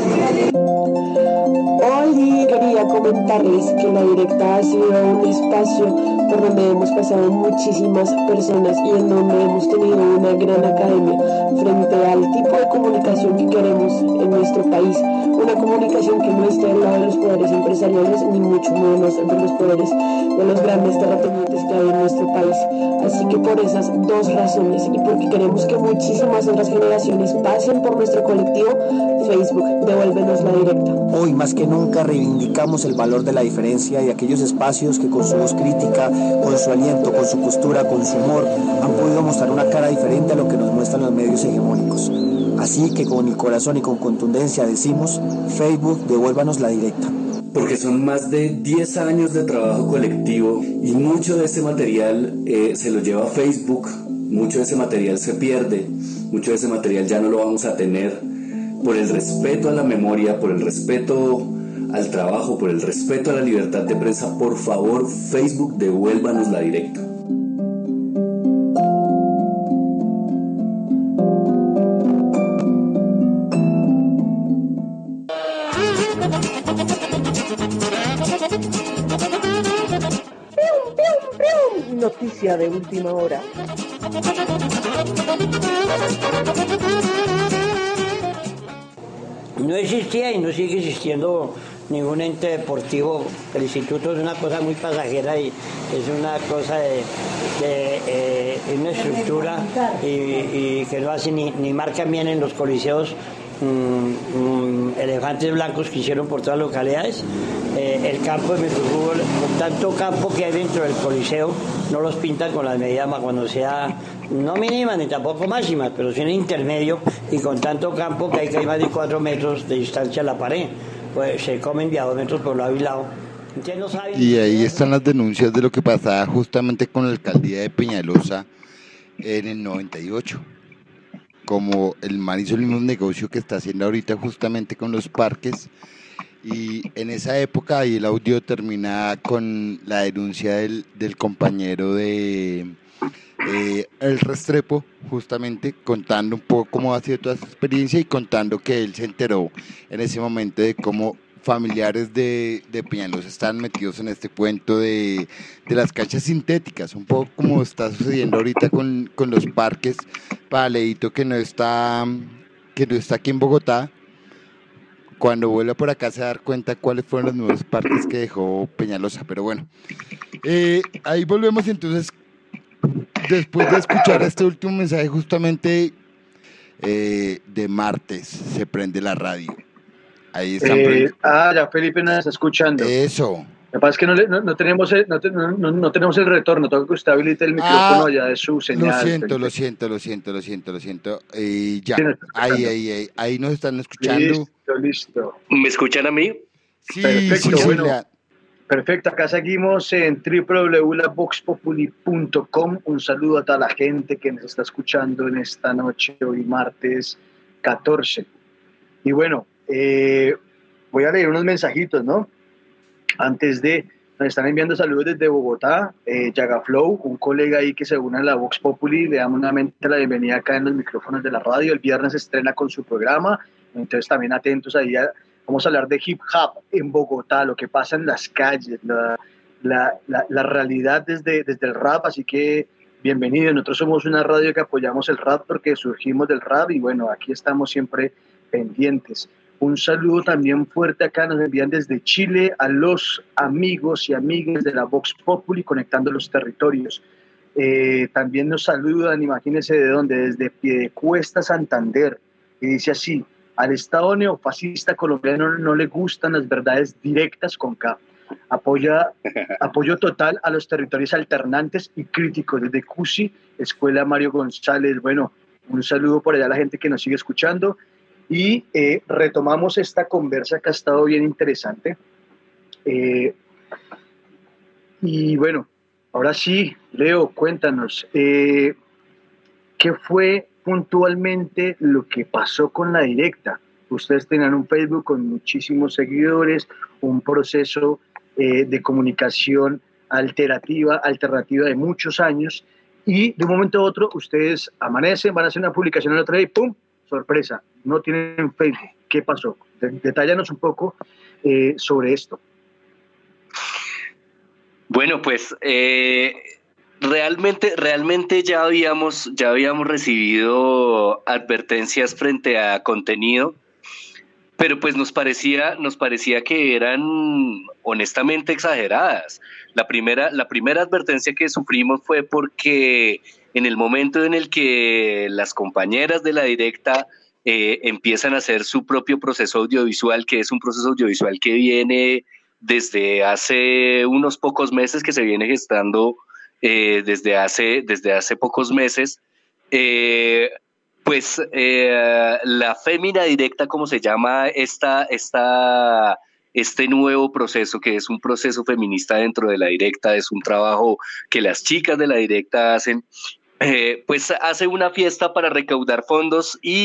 Hoy quería comentarles que La Directa ha sido un espacio por donde hemos pasado muchísimas personas y en donde hemos tenido una gran academia frente al tipo de comunicación que queremos en nuestro país. Una comunicación que no esté al lado de los poderes empresariales, ni mucho menos de los poderes de los grandes terratenientes que hay en nuestro país. Así que por esas dos razones y porque queremos que muchísimas otras generaciones pasen por nuestro colectivo, Facebook Devuélvenos La Directa. Hoy más que nunca reivindicamos el valor de la diferencia y aquellos espacios que con su voz crítica, con su aliento, con su postura, con su humor, han podido mostrar una cara diferente a lo que nos muestran los medios hegemónicos. Así que con el corazón y con contundencia decimos, Facebook Devuélvanos La Directa. Porque son más de diez años de trabajo colectivo y mucho de ese material eh, se lo lleva Facebook, mucho de ese material se pierde, mucho de ese material ya no lo vamos a tener, por el respeto a la memoria, por el respeto al trabajo, por el respeto a la libertad de prensa, por favor, Facebook, devuélvanos la directa. Noticia de última hora. No existía y no sigue existiendo ningún ente deportivo. El instituto es una cosa muy pasajera y es una cosa de, de eh, una estructura y, y que no hace ni, ni marcan bien en los coliseos. Mm, mm, elefantes blancos que hicieron por todas las localidades. Eh, el campo de microfútbol, con tanto campo que hay dentro del coliseo, no los pintan con las medidas cuando sea no mínimas ni tampoco máximas, pero sí en intermedio, y con tanto campo que hay que hay más de cuatro metros de distancia a la pared, pues se comen de a dos metros por lado y lado. No saben... Y ahí están las denuncias de lo que pasaba justamente con la alcaldía de Peñalosa en el noventa y ocho. Como el man hizo el mismo negocio que está haciendo ahorita justamente con los parques, y en esa época ahí el audio termina con la denuncia del, del compañero de eh, El Restrepo, justamente contando un poco cómo ha sido toda su experiencia y contando que él se enteró en ese momento de cómo familiares de, de Peñalosa están metidos en este cuento de, de las canchas sintéticas, un poco como está sucediendo ahorita con, con los parques. Para Leito, que no está que no está aquí en Bogotá, cuando vuelva por acá se va a dar cuenta cuáles fueron los nuevos parques que dejó Peñalosa. Pero bueno, eh, ahí volvemos entonces, después de escuchar este último mensaje justamente eh, de martes, se prende la radio. Ahí están. Eh, ah, ya Felipe nos está escuchando. Eso. Lo que pasa es que no, le, no, no, tenemos el, no, no, no tenemos el retorno, tengo que usted habilite el micrófono ah, ya de su señal. Lo siento, Felipe. lo siento, lo siento, lo siento, lo siento. Eh, ya, ahí, ahí, ahí, ahí nos están escuchando. Listo, listo. ¿Me escuchan a mí? Sí, perfecto, sí, bueno, sí, perfecto, acá seguimos en doble u doble u doble u punto la vox populi punto com. Un saludo a toda la gente que nos está escuchando en esta noche, hoy martes catorce. Y bueno, eh, voy a leer unos mensajitos, ¿no? Antes de, nos están enviando saludos desde Bogotá, eh, Yagaflow, un colega ahí que se une a la Vox Populi, le damos nuevamente la bienvenida acá en los micrófonos de la radio. El viernes se estrena con su programa, entonces también atentos ahí, a, vamos a hablar de hip hop en Bogotá, lo que pasa en las calles, la, la, la, la realidad desde, desde el rap, así que bienvenido. Nosotros somos una radio que apoyamos el rap porque surgimos del rap y bueno, aquí estamos siempre pendientes. Un saludo también fuerte acá, nos envían desde Chile a los amigos y amigas de la Vox Populi conectando los territorios. Eh, también nos saludan, imagínense de dónde, desde Piedecuesta, Santander, y dice así: al Estado neofascista colombiano no le gustan las verdades directas con K. Apoya, apoyo total a los territorios alternantes y críticos desde CUSI, Escuela Mario González. Bueno, un saludo por allá a la gente que nos sigue escuchando. Y eh, retomamos esta conversa que ha estado bien interesante. Eh, y bueno, ahora sí, Leo, cuéntanos, eh, ¿qué fue puntualmente lo que pasó con la directa? Ustedes tenían un Facebook con muchísimos seguidores, un proceso eh, de comunicación alternativa, alternativa de muchos años, y de un momento a otro ustedes amanecen, van a hacer una publicación el otro día y ¡pum! Sorpresa, no tienen Facebook. ¿Qué pasó? Detállanos un poco eh, sobre esto. Bueno, pues eh, realmente, realmente ya habíamos, ya habíamos recibido advertencias frente a contenido, pero pues nos parecía, nos parecía que eran honestamente exageradas. La primera, la primera advertencia que sufrimos fue porque en el momento en el que las compañeras de la directa eh, empiezan a hacer su propio proceso audiovisual, que es un proceso audiovisual que viene desde hace unos pocos meses, que se viene gestando eh, desde, hace, desde hace pocos meses, eh, pues eh, la Fémina Directa, como se llama esta, esta, este nuevo proceso, que es un proceso feminista dentro de la directa, es un trabajo que las chicas de la directa hacen, Eh, pues hace una fiesta para recaudar fondos y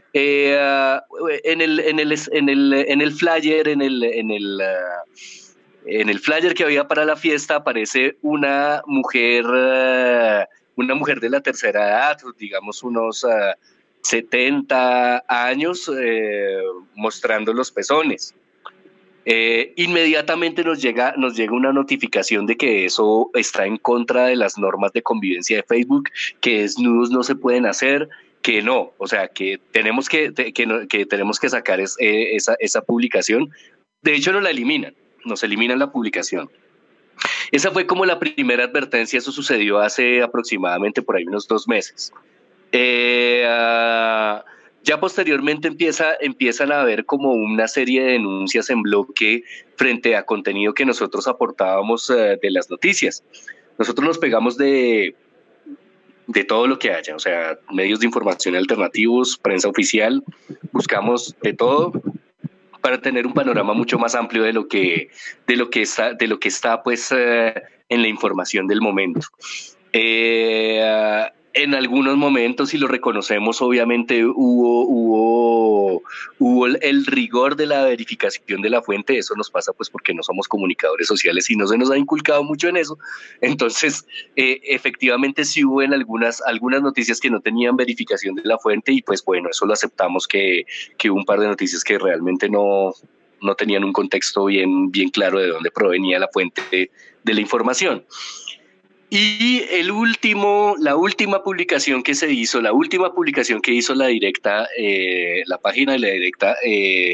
Eh, en, el, en, el, en, el, en el flyer, en el, en el, uh, en el flyer que había para la fiesta aparece una mujer, uh, una mujer de la tercera edad, digamos unos uh, setenta años, eh, mostrando los pezones. Eh, inmediatamente nos llega, nos llega una notificación de que eso está en contra de las normas de convivencia de Facebook, que desnudos no se pueden hacer, que no, o sea, que tenemos que, que, no, que, tenemos que sacar es, eh, esa, esa publicación. De hecho, nos la eliminan, nos eliminan la publicación. Esa fue como la primera advertencia, eso sucedió hace aproximadamente por ahí unos dos meses. Eh, uh, Ya posteriormente empieza, empiezan a haber como una serie de denuncias en bloque frente a contenido que nosotros aportábamos uh, de las noticias. Nosotros nos pegamos de, de todo lo que haya, o sea, medios de información alternativos, prensa oficial, buscamos de todo para tener un panorama mucho más amplio de lo que, de lo que está, de lo que está pues, uh, en la información del momento. Eh, uh, En algunos momentos, y lo reconocemos, obviamente hubo, hubo, hubo el rigor de la verificación de la fuente. Eso nos pasa pues porque no somos comunicadores sociales y no se nos ha inculcado mucho en eso. Entonces, eh, efectivamente sí hubo en algunas, algunas noticias que no tenían verificación de la fuente y pues bueno, eso lo aceptamos, que, que hubo un par de noticias que realmente no, no tenían un contexto bien, bien claro de dónde provenía la fuente de, de la información. Y el último, la última publicación que se hizo, la última publicación que hizo la Directa, eh, la página de la Directa, eh,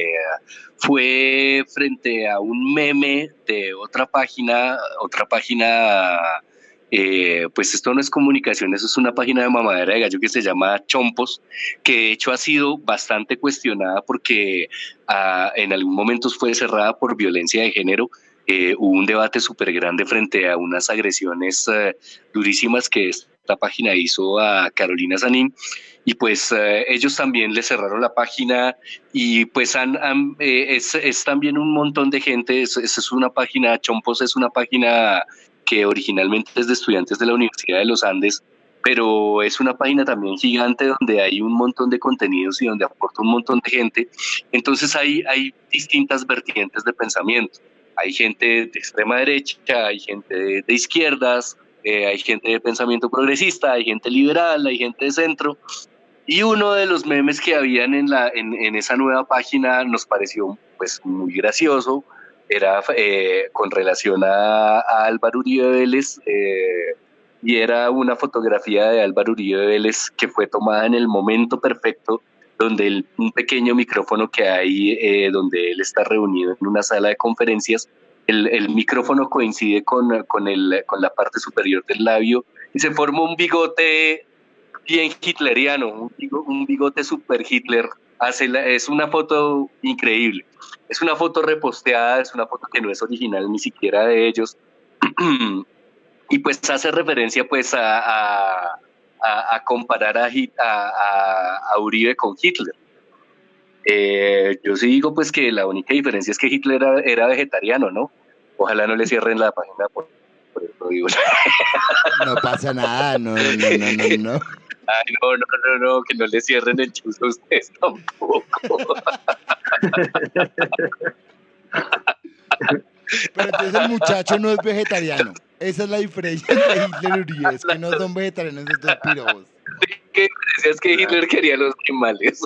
fue frente a un meme de otra página, otra página, eh, pues esto no es comunicación, eso es una página de mamadera de gallo que se llama Chompos, que de hecho ha sido bastante cuestionada porque uh, en algún momento fue cerrada por violencia de género. Eh, hubo un debate súper grande frente a unas agresiones uh, durísimas que esta página hizo a Carolina Sanín, y pues uh, ellos también le cerraron la página y pues han, han, eh, es, es también un montón de gente. Es, es una página, Chompos es una página que originalmente es de estudiantes de la Universidad de los Andes, pero es una página también gigante donde hay un montón de contenidos y donde aporta un montón de gente. Entonces hay, hay distintas vertientes de pensamiento. Hay gente de extrema derecha, hay gente de, de izquierdas, eh, hay gente de pensamiento progresista, hay gente liberal, hay gente de centro. Y uno de los memes que habían en, la, en, en esa nueva página nos pareció pues, muy gracioso. Era eh, con relación a, a Álvaro Uribe Vélez, eh, y era una fotografía de Álvaro Uribe Vélez que fue tomada en el momento perfecto, donde el, un pequeño micrófono que hay, eh, donde él está reunido en una sala de conferencias, el, el micrófono coincide con, con, el, con la parte superior del labio y se forma un bigote bien hitleriano, un, un bigote super Hitler. Hace la, es una foto increíble, es una foto reposteada, es una foto que no es original ni siquiera de ellos, y pues hace referencia pues a... a A, a comparar a, a, a Uribe con Hitler. Eh, yo sí digo pues que la única diferencia es que Hitler era, era vegetariano, ¿no? Ojalá no le cierren la página por, por eso digo. No pasa nada, no, no, no, no, no. Ay, no, no, no, no, que no le cierren el chuzo a ustedes tampoco. Pero entonces el muchacho no es vegetariano. Esa es la diferencia entre Hitler y Uribe, es que no son vegetarianos estos pirobos. ¿Qué diferencia es que Hitler quería los animales?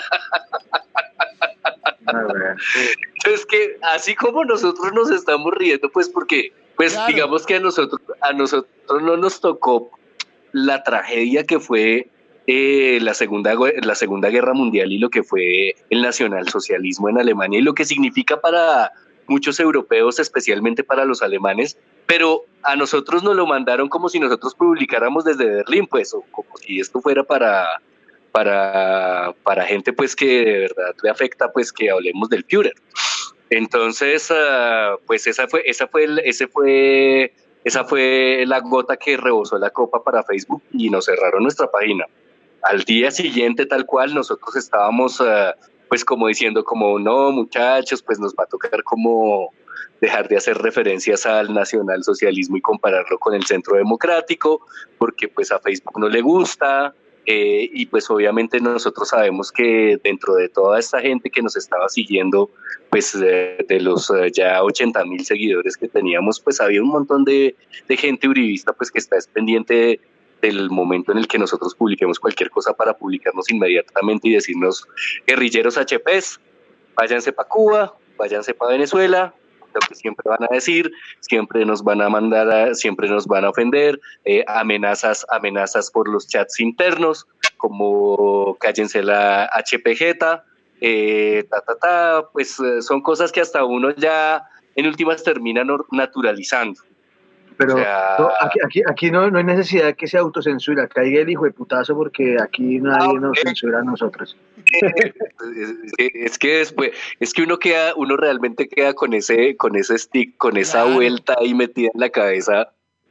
Entonces que así como nosotros nos estamos riendo, pues porque, pues claro, digamos que a nosotros, a nosotros no nos tocó la tragedia que fue eh, la segunda, la Segunda Guerra Mundial y lo que fue el nacionalsocialismo en Alemania y lo que significa para muchos europeos, especialmente para los alemanes, pero a nosotros nos lo mandaron como si nosotros publicáramos desde Berlín, pues, o como si esto fuera para, para, para gente pues que de verdad le afecta pues que hablemos del Führer. Entonces, uh, pues esa fue, esa fue, el, ese fue, esa fue la gota que rebosó la copa para Facebook y nos cerraron nuestra página. Al día siguiente, tal cual, nosotros estábamos uh, pues como diciendo como no muchachos, pues nos va a tocar como dejar de hacer referencias al nacionalsocialismo y compararlo con el centro democrático, porque pues a Facebook no le gusta, Eh, y pues obviamente nosotros sabemos que dentro de toda esta gente que nos estaba siguiendo, pues eh, de los eh, ya ochenta mil seguidores que teníamos, pues había un montón de, de gente uribista pues que está pendiente del momento en el que nosotros publiquemos cualquier cosa para publicarnos inmediatamente y decirnos: guerrilleros H P's, váyanse para Cuba, váyanse para Venezuela. Lo que siempre van a decir, siempre nos van a mandar, a, siempre nos van a ofender, eh, amenazas, amenazas por los chats internos, como cállense la H P Jeta, eh, ta, ta, ta, pues eh, son cosas que hasta uno ya en últimas termina naturalizando. Pero o sea, no, aquí, aquí, aquí no, no hay necesidad de que se autocensura, caiga el hijo de putazo, porque aquí nadie nos censura a nosotros. Es que después, es que uno queda, uno realmente queda con ese, con ese stick, con esa claro. vuelta ahí metida en la cabeza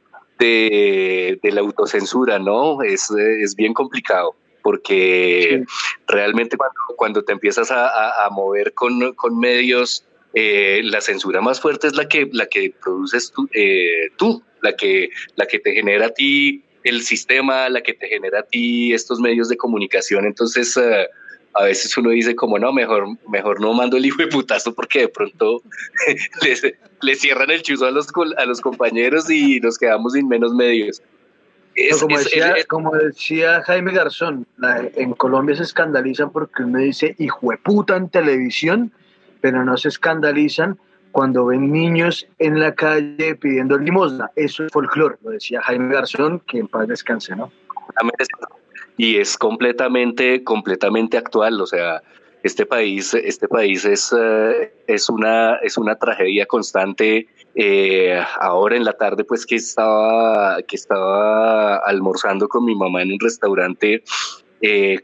de, de la autocensura, ¿no? Es, es bien complicado, porque sí. realmente cuando, cuando te empiezas a, a, a mover con, con medios, eh, la censura más fuerte es la que, la que produces tú, eh, tú, la que, la que te genera a ti el sistema, la que te genera a ti estos medios de comunicación. Entonces, uh, a veces uno dice como no, mejor, mejor no mando el hijo de putazo, porque de pronto les, les cierran el chuzo a los, a los compañeros y nos quedamos sin menos medios. Es, no, como, es, decía, es, como decía Jaime Garzón, la, en Colombia se escandalizan porque uno dice hijo de puta en televisión, pero no se escandalizan cuando ven niños en la calle pidiendo limosna. Eso es folclore, lo decía Jaime Garzón, que en paz descanse, ¿no? Y es completamente, completamente actual. O sea, este país, este país es, uh, es una, es una tragedia constante. Eh, ahora en la tarde, pues que estaba, que estaba almorzando con mi mamá en un restaurante, eh,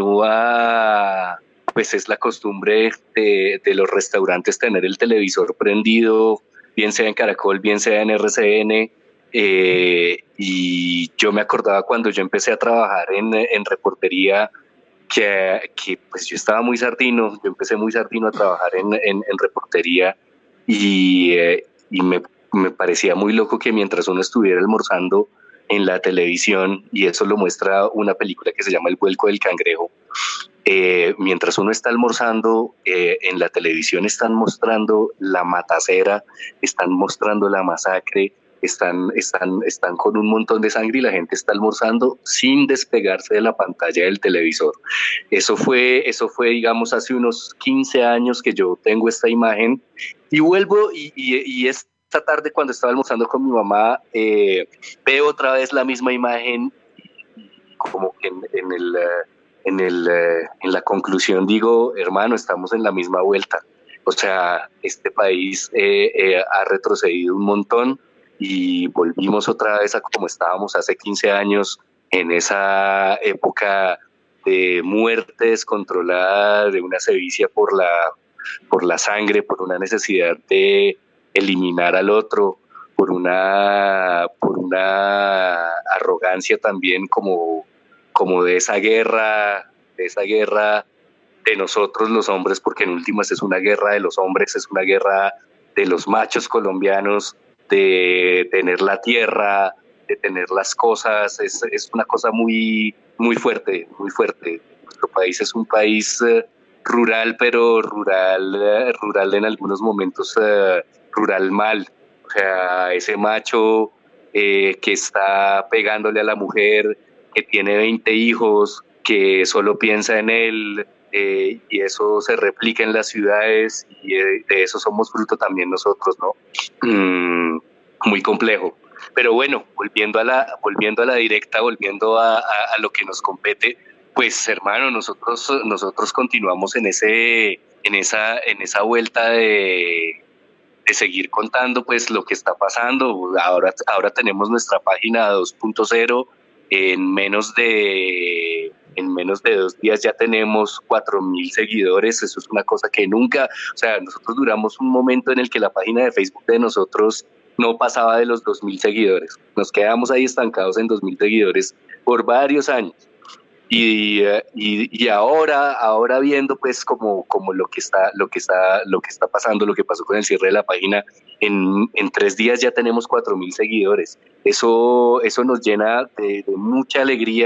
continúa, pues es la costumbre de, de los restaurantes tener el televisor prendido, bien sea en Caracol, bien sea en R C N. Eh, y yo me acordaba cuando yo empecé a trabajar en, en reportería que, que pues yo estaba muy sardino, yo empecé muy sardino a trabajar en, en, en reportería y, eh, y me, me parecía muy loco que mientras uno estuviera almorzando en la televisión, y eso lo muestra una película que se llama El vuelco del cangrejo, eh, mientras uno está almorzando, eh, en la televisión están mostrando la matacera, están mostrando la masacre, Están, están, están con un montón de sangre y la gente está almorzando sin despegarse de la pantalla del televisor. Eso fue, eso fue digamos, hace unos quince años que yo tengo esta imagen y vuelvo y, y, y esta tarde cuando estaba almorzando con mi mamá eh, veo otra vez la misma imagen y como que en, en, el, en, el, en la conclusión digo, hermano, estamos en la misma vuelta. O sea, este país eh, eh, ha retrocedido un montón y volvimos otra vez a como estábamos hace quince años, en esa época de muerte descontrolada, de una sevicia por la, por la sangre, por una necesidad de eliminar al otro, por una, por una arrogancia también como, como de esa guerra, de esa guerra de nosotros los hombres, porque en últimas es una guerra de los hombres, es una guerra de los machos colombianos, de tener la tierra, de tener las cosas, es, es una cosa muy, muy fuerte, muy fuerte. Nuestro país es un país uh, rural, pero rural, uh, rural en algunos momentos, uh, rural mal. O sea, ese macho eh, que está pegándole a la mujer, que tiene veinte hijos, que solo piensa en él, eh, y eso se replica en las ciudades, y eh, de eso somos fruto también nosotros, ¿no? Mm, muy complejo. Pero bueno, volviendo a la, volviendo a la directa, volviendo a, a, a lo que nos compete, pues hermano, nosotros, nosotros continuamos en ese, en esa, en esa vuelta de, de seguir contando pues lo que está pasando. Ahora, ahora tenemos nuestra página dos punto cero, en menos de en menos de dos días ya tenemos cuatro mil seguidores. Eso es una cosa que nunca, o sea, nosotros duramos un momento en el que la página de Facebook de nosotros no pasaba de los dos mil seguidores. Nos quedamos ahí estancados en dos mil seguidores por varios años. Y, y, y ahora, ahora viendo pues como, como lo que está, lo que está, lo que está pasando, lo que pasó con el cierre de la página, en, en tres días ya tenemos cuatro mil seguidores. Eso, eso nos llena de, de mucha alegría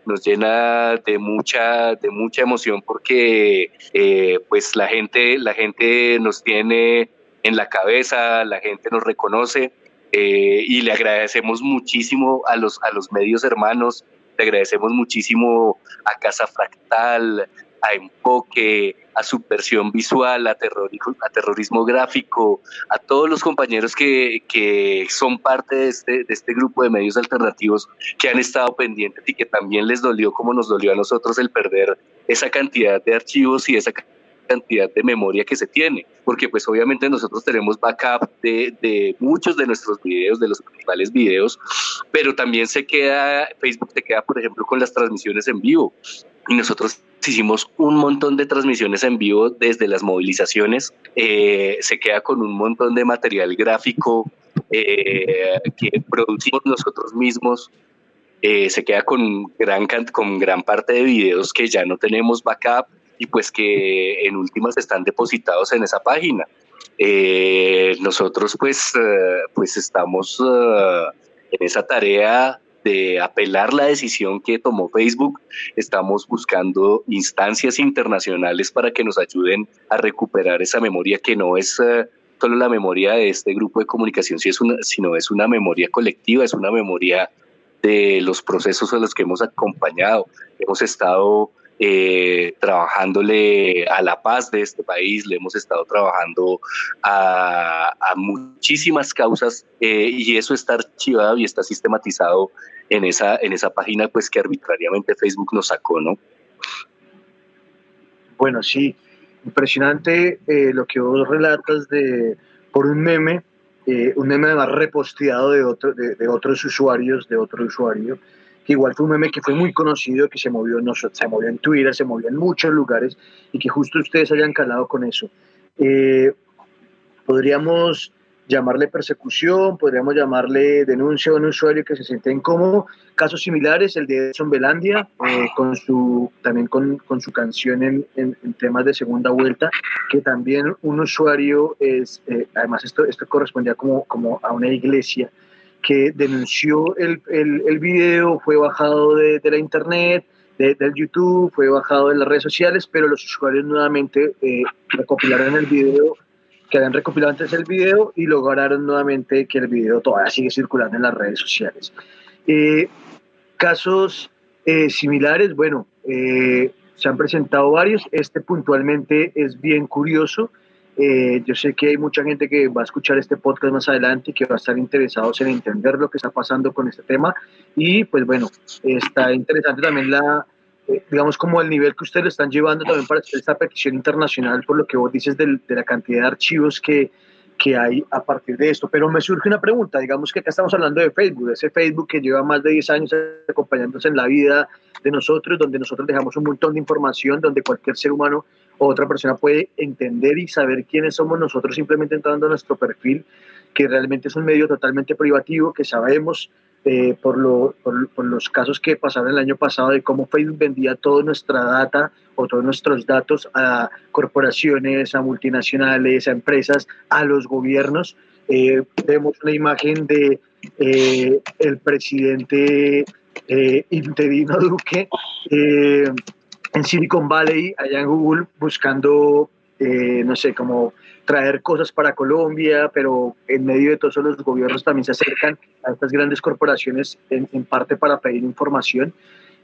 nos llena de mucha, de mucha emoción porque eh, pues la gente, la gente nos tiene en la cabeza, la gente nos reconoce eh, y le agradecemos muchísimo a los, a los medios hermanos, le agradecemos muchísimo a Casa Fractal, a Enfoque, a Subversión Visual, a terrorismo, a terrorismo gráfico, a todos los compañeros que, que son parte de este, de este grupo de medios alternativos que han estado pendientes y que también les dolió como nos dolió a nosotros el perder esa cantidad de archivos y esa cantidad de memoria que se tiene, porque pues obviamente nosotros tenemos backup de, de muchos de nuestros videos, de los principales videos, pero también se queda, Facebook se queda por ejemplo con las transmisiones en vivo y nosotros hicimos un montón de transmisiones en vivo desde las movilizaciones, eh, se queda con un montón de material gráfico eh, que producimos nosotros mismos, eh, se queda con gran, con gran parte de videos que ya no tenemos backup y pues que en últimas están depositados en esa página. Eh, nosotros pues, uh, pues estamos uh, en esa tarea de apelar la decisión que tomó Facebook. Estamos buscando instancias internacionales para que nos ayuden a recuperar esa memoria que no es uh, solo la memoria de este grupo de comunicación, sino es una memoria colectiva, es una memoria de los procesos a los que hemos acompañado. Hemos estado eh, trabajándole a la paz de este país, le hemos estado trabajando a, a muchísimas causas eh, y eso está archivado y está sistematizado en esa, en esa página pues que arbitrariamente Facebook nos sacó, ¿no? Bueno, sí, impresionante eh, lo que vos relatas de por un meme, eh, un meme además reposteado de, otro, de, de otros usuarios, de otro usuario, que igual fue un meme que fue muy conocido, que se movió, no, se movió en Twitter, se movió en muchos lugares y que justo ustedes hayan calado con eso. Eh, podríamos llamarle persecución, podríamos llamarle denuncia a un usuario que se siente incómodo. Casos similares, el de Edson Belandia, eh, con su, también con, con su canción en, en, en temas de segunda vuelta, que también un usuario, es, eh, además esto, esto correspondía como, como a una iglesia, que denunció el, el, el video, fue bajado de, de la internet, de, del YouTube, fue bajado de las redes sociales, pero los usuarios nuevamente eh, recopilaron el video, que habían recopilado antes el video y lograron nuevamente que el video todavía sigue circulando en las redes sociales. Eh, casos eh, similares, bueno, eh, se han presentado varios, este puntualmente es bien curioso. Eh, yo sé que hay mucha gente que va a escuchar este podcast más adelante y que va a estar interesados en entender lo que está pasando con este tema y pues bueno, está interesante también la, eh, digamos como el nivel que ustedes lo están llevando también para hacer esta petición internacional por lo que vos dices del, de la cantidad de archivos que, que hay a partir de esto. Pero me surge una pregunta, digamos que acá estamos hablando de Facebook, ese Facebook que lleva más de diez años acompañándonos en la vida de nosotros, donde nosotros dejamos un montón de información, donde cualquier ser humano o otra persona puede entender y saber quiénes somos nosotros simplemente entrando a nuestro perfil, que realmente es un medio totalmente privativo, que sabemos eh, por, lo, por, por los casos que pasaron el año pasado de cómo Facebook vendía toda nuestra data o todos nuestros datos a corporaciones, a multinacionales, a empresas, a los gobiernos. Eh, vemos una imagen de eh, el presidente eh, interino Duque eh, en Silicon Valley, allá en Google, buscando, eh, no sé, como traer cosas para Colombia, pero en medio de todos los gobiernos también se acercan a estas grandes corporaciones en, en parte para pedir información.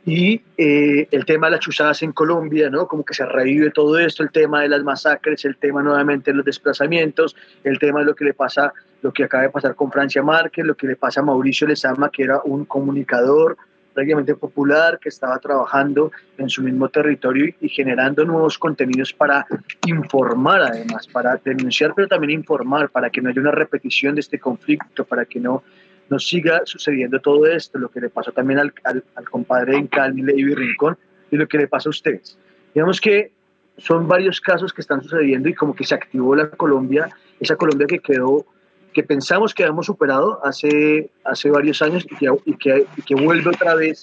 Y eh, el tema de las chuzadas en Colombia, ¿no? Como que se revive todo esto, el tema de las masacres, el tema nuevamente de los desplazamientos, el tema de lo que le pasa, lo que acaba de pasar con Francia Márquez, lo que le pasa a Mauricio Lezama, que era un comunicador prácticamente popular, que estaba trabajando en su mismo territorio y generando nuevos contenidos para informar, además, para denunciar, pero también informar, para que no haya una repetición de este conflicto, para que no nos siga sucediendo todo esto, lo que le pasó también al, al, al compadre en Cali, Levi Rincón, y lo que le pasa a ustedes. Digamos que son varios casos que están sucediendo y como que se activó la Colombia, esa Colombia que quedó, que pensamos que habíamos superado hace, hace varios años y que, y que, y que vuelve otra vez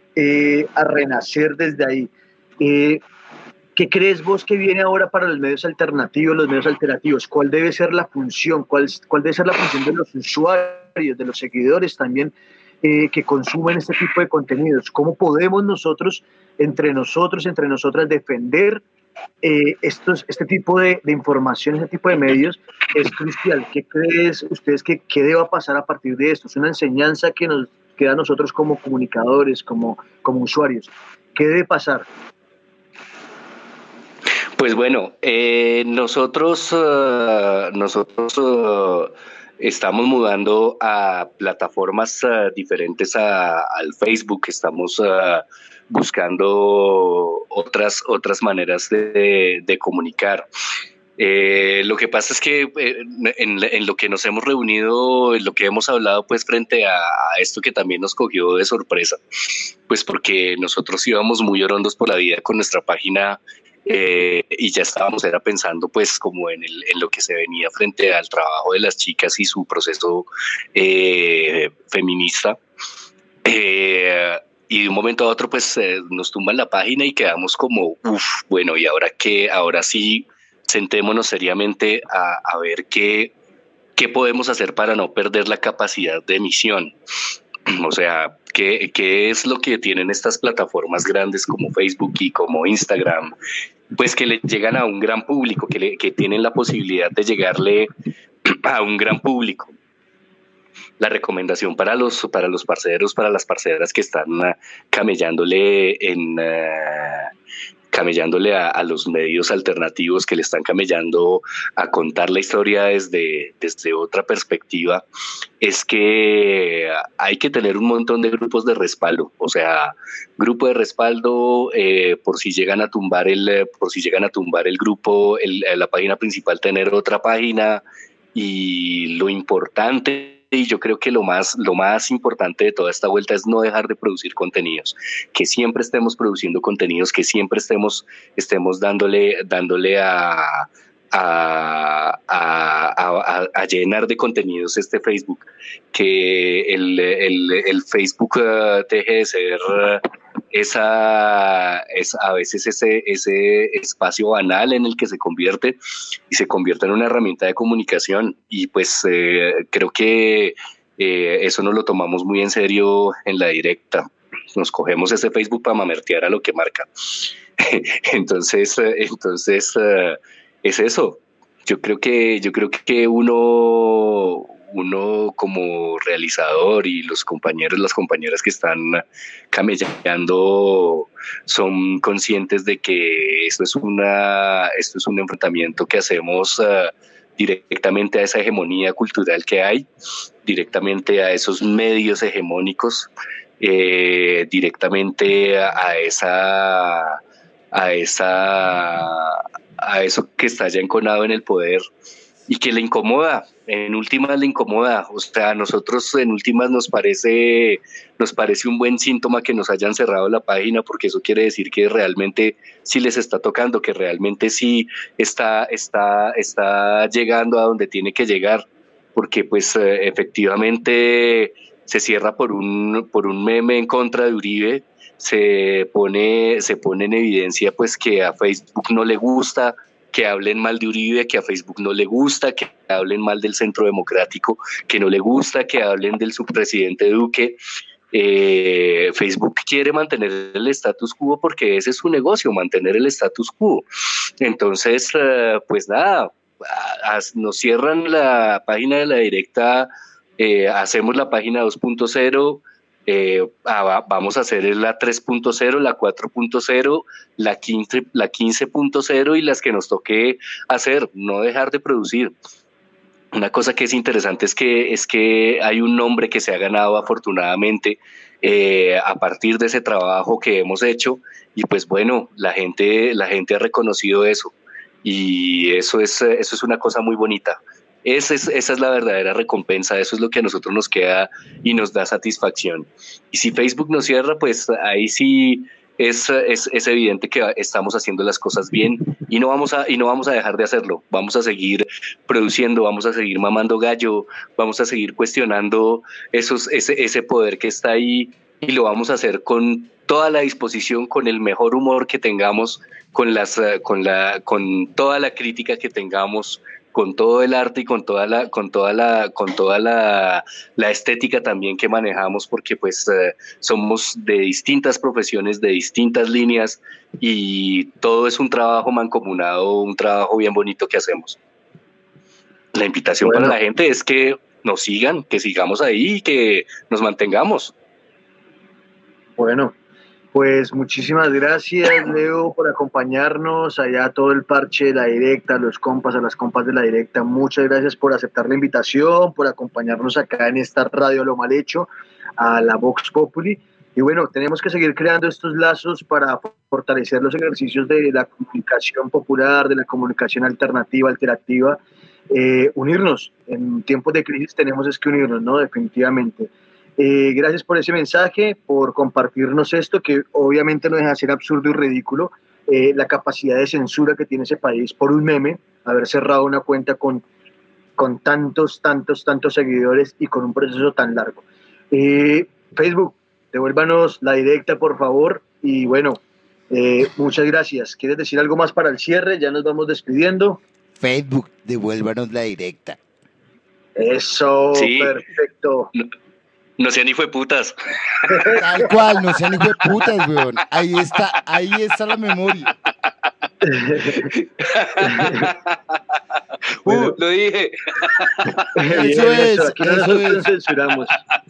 eh, a renacer desde ahí. Eh, ¿Qué crees vos que viene ahora para los medios alternativos, los medios alternativos? ¿Cuál debe ser la función? ¿Cuál, cuál debe ser la función de los usuarios, de los seguidores también eh, que consumen este tipo de contenidos. ¿Cómo podemos nosotros, entre nosotros, entre nosotras, defender eh, estos, este tipo de, de información, este tipo de medios? Es crucial. ¿Qué crees ustedes que, que deba pasar a partir de esto? Es una enseñanza que nos queda a nosotros como comunicadores, como, como usuarios. ¿Qué debe pasar? Pues bueno, eh, nosotros, uh, nosotros uh, estamos mudando a plataformas uh, diferentes a, al Facebook. Estamos uh, buscando otras, otras maneras de, de comunicar. Eh, lo que pasa es que eh, en, en lo que nos hemos reunido, en lo que hemos hablado, pues frente a, a esto que también nos cogió de sorpresa, pues porque nosotros íbamos muy orondos por la vida con nuestra página eh, y ya estábamos era pensando pues como en, el, en lo que se venía frente al trabajo de las chicas y su proceso eh, feminista. Eh, y de un momento a otro pues eh, nos tumban la página y quedamos como, uff, bueno, ¿y ahora qué? Ahora sí, sentémonos seriamente a, a ver qué, qué podemos hacer para no perder la capacidad de emisión. O sea, ¿qué, qué es lo que tienen estas plataformas grandes como Facebook y como Instagram? Pues que le llegan a un gran público, que, le, que tienen la posibilidad de llegarle a un gran público. La recomendación para los, para los parceros, para las parceras que están uh, camellándole en... Uh, camellándole a, a los medios alternativos, que le están camellando a contar la historia desde, desde otra perspectiva, es que hay que tener un montón de grupos de respaldo. O sea, grupo de respaldo eh, por si llegan a tumbar el, por si llegan a tumbar el grupo, el, la página principal, tener otra página. Y lo importante, y yo creo que lo más, lo más importante de toda esta vuelta es no dejar de producir contenidos, que siempre estemos produciendo contenidos, que siempre estemos, estemos dándole, dándole a, a, a, a, a llenar de contenidos este Facebook, que el, el, el Facebook uh, deje de ser uh, esa, es a veces ese, ese espacio banal en el que se convierte y se convierte en una herramienta de comunicación. Y pues eh, creo que eh, eso nos lo tomamos muy en serio en La Directa. Nos cogemos ese Facebook para mamertear a lo que marca. entonces, entonces uh, es eso. Yo creo que, yo creo que uno, uno como realizador y los compañeros, las compañeras que están camellando son conscientes de que esto es una, esto es un enfrentamiento que hacemos uh, directamente a esa hegemonía cultural que hay, directamente a esos medios hegemónicos, eh, directamente a, a esa, a esa, a eso que está ya enconado en el poder y que le incomoda, en últimas le incomoda. O sea, a nosotros en últimas nos parece, nos parece un buen síntoma que nos hayan cerrado la página, porque eso quiere decir que realmente sí les está tocando, que realmente sí está, está, está llegando a donde tiene que llegar, porque pues eh, efectivamente se cierra por un, por un meme en contra de Uribe. Se pone, se pone en evidencia pues que a Facebook no le gusta que hablen mal de Uribe, que a Facebook no le gusta que hablen mal del Centro Democrático, que no le gusta que hablen del subpresidente Duque. Eh, Facebook quiere mantener el status quo porque ese es su negocio, mantener el status quo. Entonces, uh, pues nada, nos cierran la página de La Directa, eh, hacemos la página dos punto cero, Eh, ah, vamos a hacer la tres punto cero, la cuatro punto cero, la quince, la quince punto cero y las que nos toque hacer, no dejar de producir. Una cosa que es interesante es que, es que hay un nombre que se ha ganado afortunadamente eh, a partir de ese trabajo que hemos hecho, y pues bueno, la gente, la gente ha reconocido eso, y eso es, eso es una cosa muy bonita. Esa es, esa es la verdadera recompensa, eso es lo que a nosotros nos queda y nos da satisfacción. Y si Facebook nos cierra, pues ahí sí es, es, es evidente que estamos haciendo las cosas bien y no, vamos a, y no vamos a dejar de hacerlo. Vamos a seguir produciendo, vamos a seguir mamando gallo, vamos a seguir cuestionando esos, ese, ese poder que está ahí, y lo vamos a hacer con toda la disposición, con el mejor humor que tengamos, con, las, con, la, con toda la crítica que tengamos, con todo el arte y con toda la, con toda la, con toda la, la estética también que manejamos, porque pues eh, somos de distintas profesiones, de distintas líneas, y todo es un trabajo mancomunado, un trabajo bien bonito que hacemos. La invitación bueno. para la gente es que nos sigan, que sigamos ahí y que nos mantengamos. Bueno, pues muchísimas gracias, Leo, por acompañarnos allá a todo el parche de La Directa, a los compas, a las compas de La Directa. Muchas gracias por aceptar la invitación, por acompañarnos acá en esta radio Lo Mal Hecho, a la Vox Populi. Y bueno, tenemos que seguir creando estos lazos para fortalecer los ejercicios de la comunicación popular, de la comunicación alternativa, alternativa. Eh, unirnos, en tiempos de crisis tenemos es que unirnos, ¿no? Definitivamente. Eh, gracias por ese mensaje, por compartirnos esto, que obviamente no deja de ser absurdo y ridículo, eh, la capacidad de censura que tiene ese país por un meme, haber cerrado una cuenta con, con tantos, tantos, tantos seguidores y con un proceso tan largo. Eh, Facebook, devuélvanos La Directa, por favor, y bueno, eh, muchas gracias. ¿Quieres decir algo más para el cierre? Ya nos vamos despidiendo. Facebook, devuélvanos La Directa. Eso, sí. Perfecto. No, no sean hijo de putas. Tal cual, no sean hijo de putas, weón. Ahí está, ahí está la memoria. Bueno, uh, lo dije. Eso es, aquí eso nosotros es. censuramos.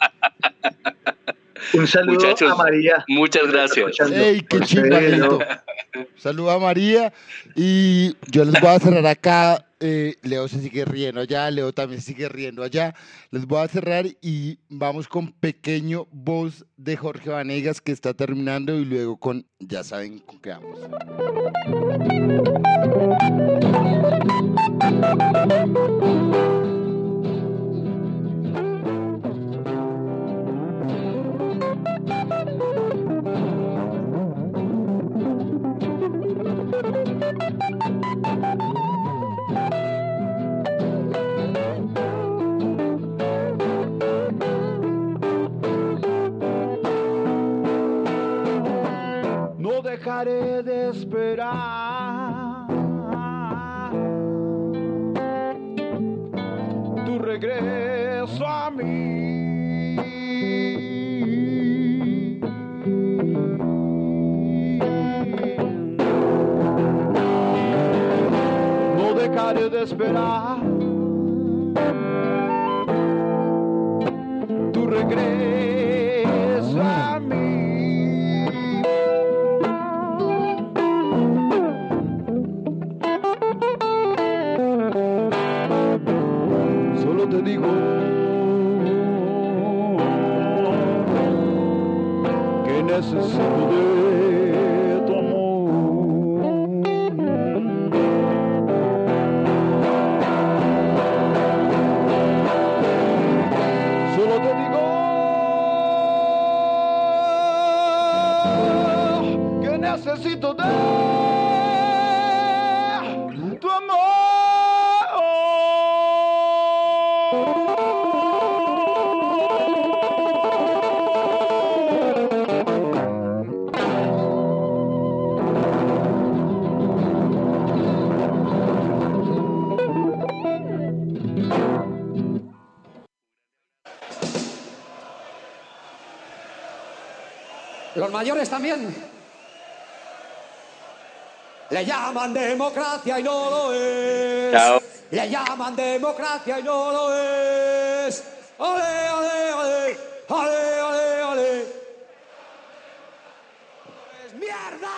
Un saludo Muchachos, a María. Muchas gracias. Ey, qué chimbalito. Saludo a María y yo les voy a cerrar acá. Eh, Leo se sigue riendo allá, Leo también sigue riendo allá. Les voy a cerrar y vamos con Pequeño Voz de Jorge Vanegas, que está terminando, y luego con, ya saben con qué vamos. No dejaré de esperar tu regreso a mí. No dejaré de esperar tu regreso a mí. Te digo que necesito de tu amor. Solo te digo que necesito de tu amor. Los mayores también. Le llaman democracia y no lo es. Chao. Le llaman democracia y no lo es. ¡Ole, ole, ole! ¡Ole, ole, ole! ¡Es mierda!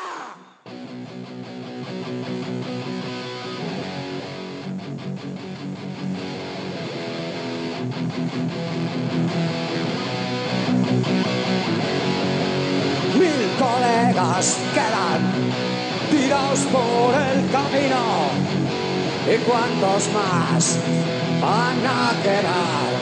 Mil colegas quedan tirados por el camino. ¿Y cuántos más van a quedar?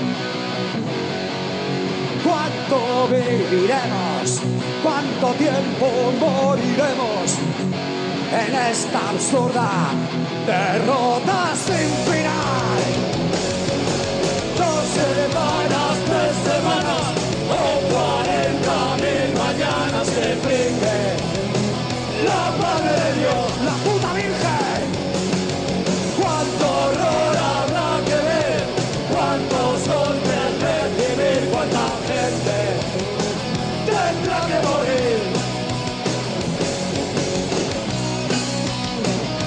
¿Cuánto viviremos? ¿Cuánto tiempo moriremos en esta absurda derrota sin final? Dos semanas, tres semanas o cuarenta mil mañanas que brinque la Madre de Dios, la puta Virgen. ¿Cuánto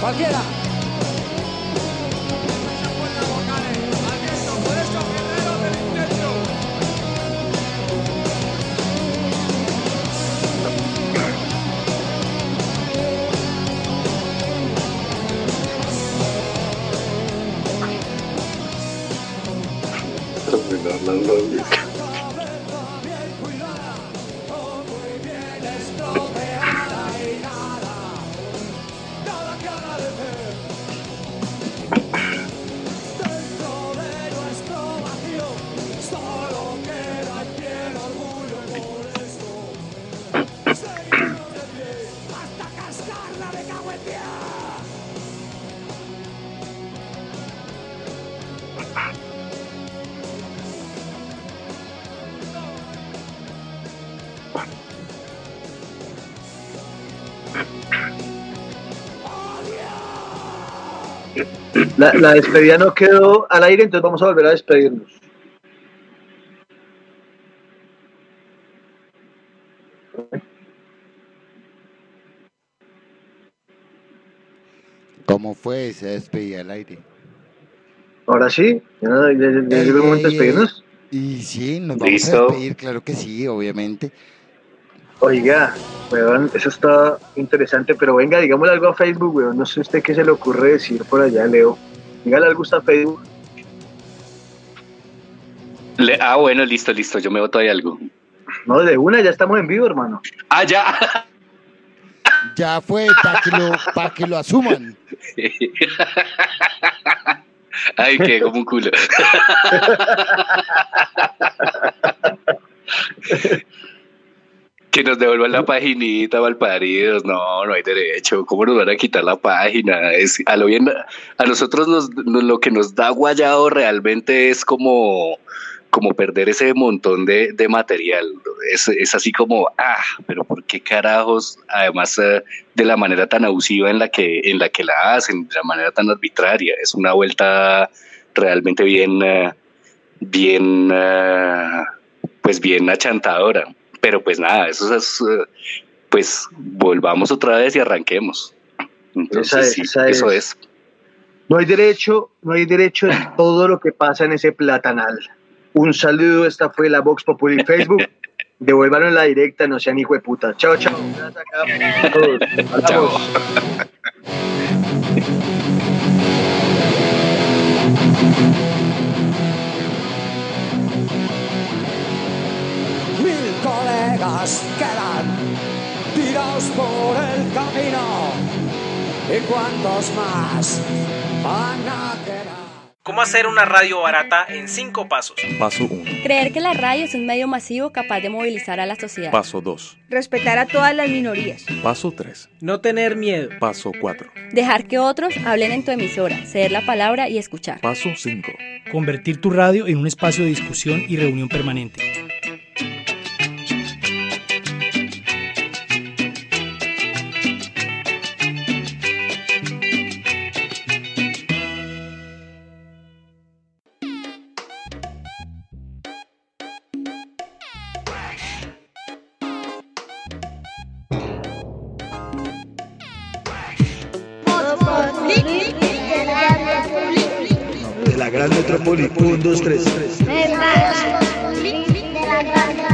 Cualquiera. La, la despedida no quedó al aire, entonces vamos a volver a despedirnos. ¿Cómo fue esa despedida al aire? Ahora sí, ya, ya, ya, ya llegó el momento de despedirnos. Y sí, nos vamos ¿Listo? a despedir, claro que sí, obviamente. Oiga, weón, eso está interesante, pero venga, digámosle algo a Facebook, weón, no sé usted qué se le ocurre decir por allá, Leo. Dígale algo a Facebook. Le, ah, bueno, listo, listo, yo me boto ahí algo. No, de una, ya estamos en vivo, hermano. Ah, ya. Ya fue, para que, lo, pa que lo asuman. Ay, que como un culo. Que nos devuelvan la paginita, malparidos. No, no hay derecho. ¿Cómo nos van a quitar la página? Es, a lo bien, a nosotros nos, nos, lo que nos da guayado realmente es como, como perder ese montón de, de material. Es, es así como, ah, pero ¿por qué carajos? Además, uh, de la manera tan abusiva en la que, en la que la hacen, de la manera tan arbitraria. Es una vuelta realmente bien, uh, bien, uh, pues bien achantadora. Pero pues nada, eso es, pues volvamos otra vez y arranquemos. Entonces, esa es, sí, esa eso es. es. No hay derecho, no hay derecho en todo lo que pasa en ese platanal. Un saludo, esta fue la Vox Populi Facebook. Devuélvanos la directa, no sean hijo de puta. Chao, chao. Gracias a todos. Chao. Colegas quedan tirados por el camino. ¿Y cuántos más van a quedar? ¿Cómo hacer una radio barata en cinco pasos? Paso uno. Creer que la radio es un medio masivo capaz de movilizar a la sociedad. Paso dos. Respetar a todas las minorías. Paso tres. No tener miedo. Paso cuatro. Dejar que otros hablen en tu emisora, ceder la palabra y escuchar. Paso cinco. Convertir tu radio en un espacio de discusión y reunión permanente. De la gran metrópoli, un, dos, tres. De la gran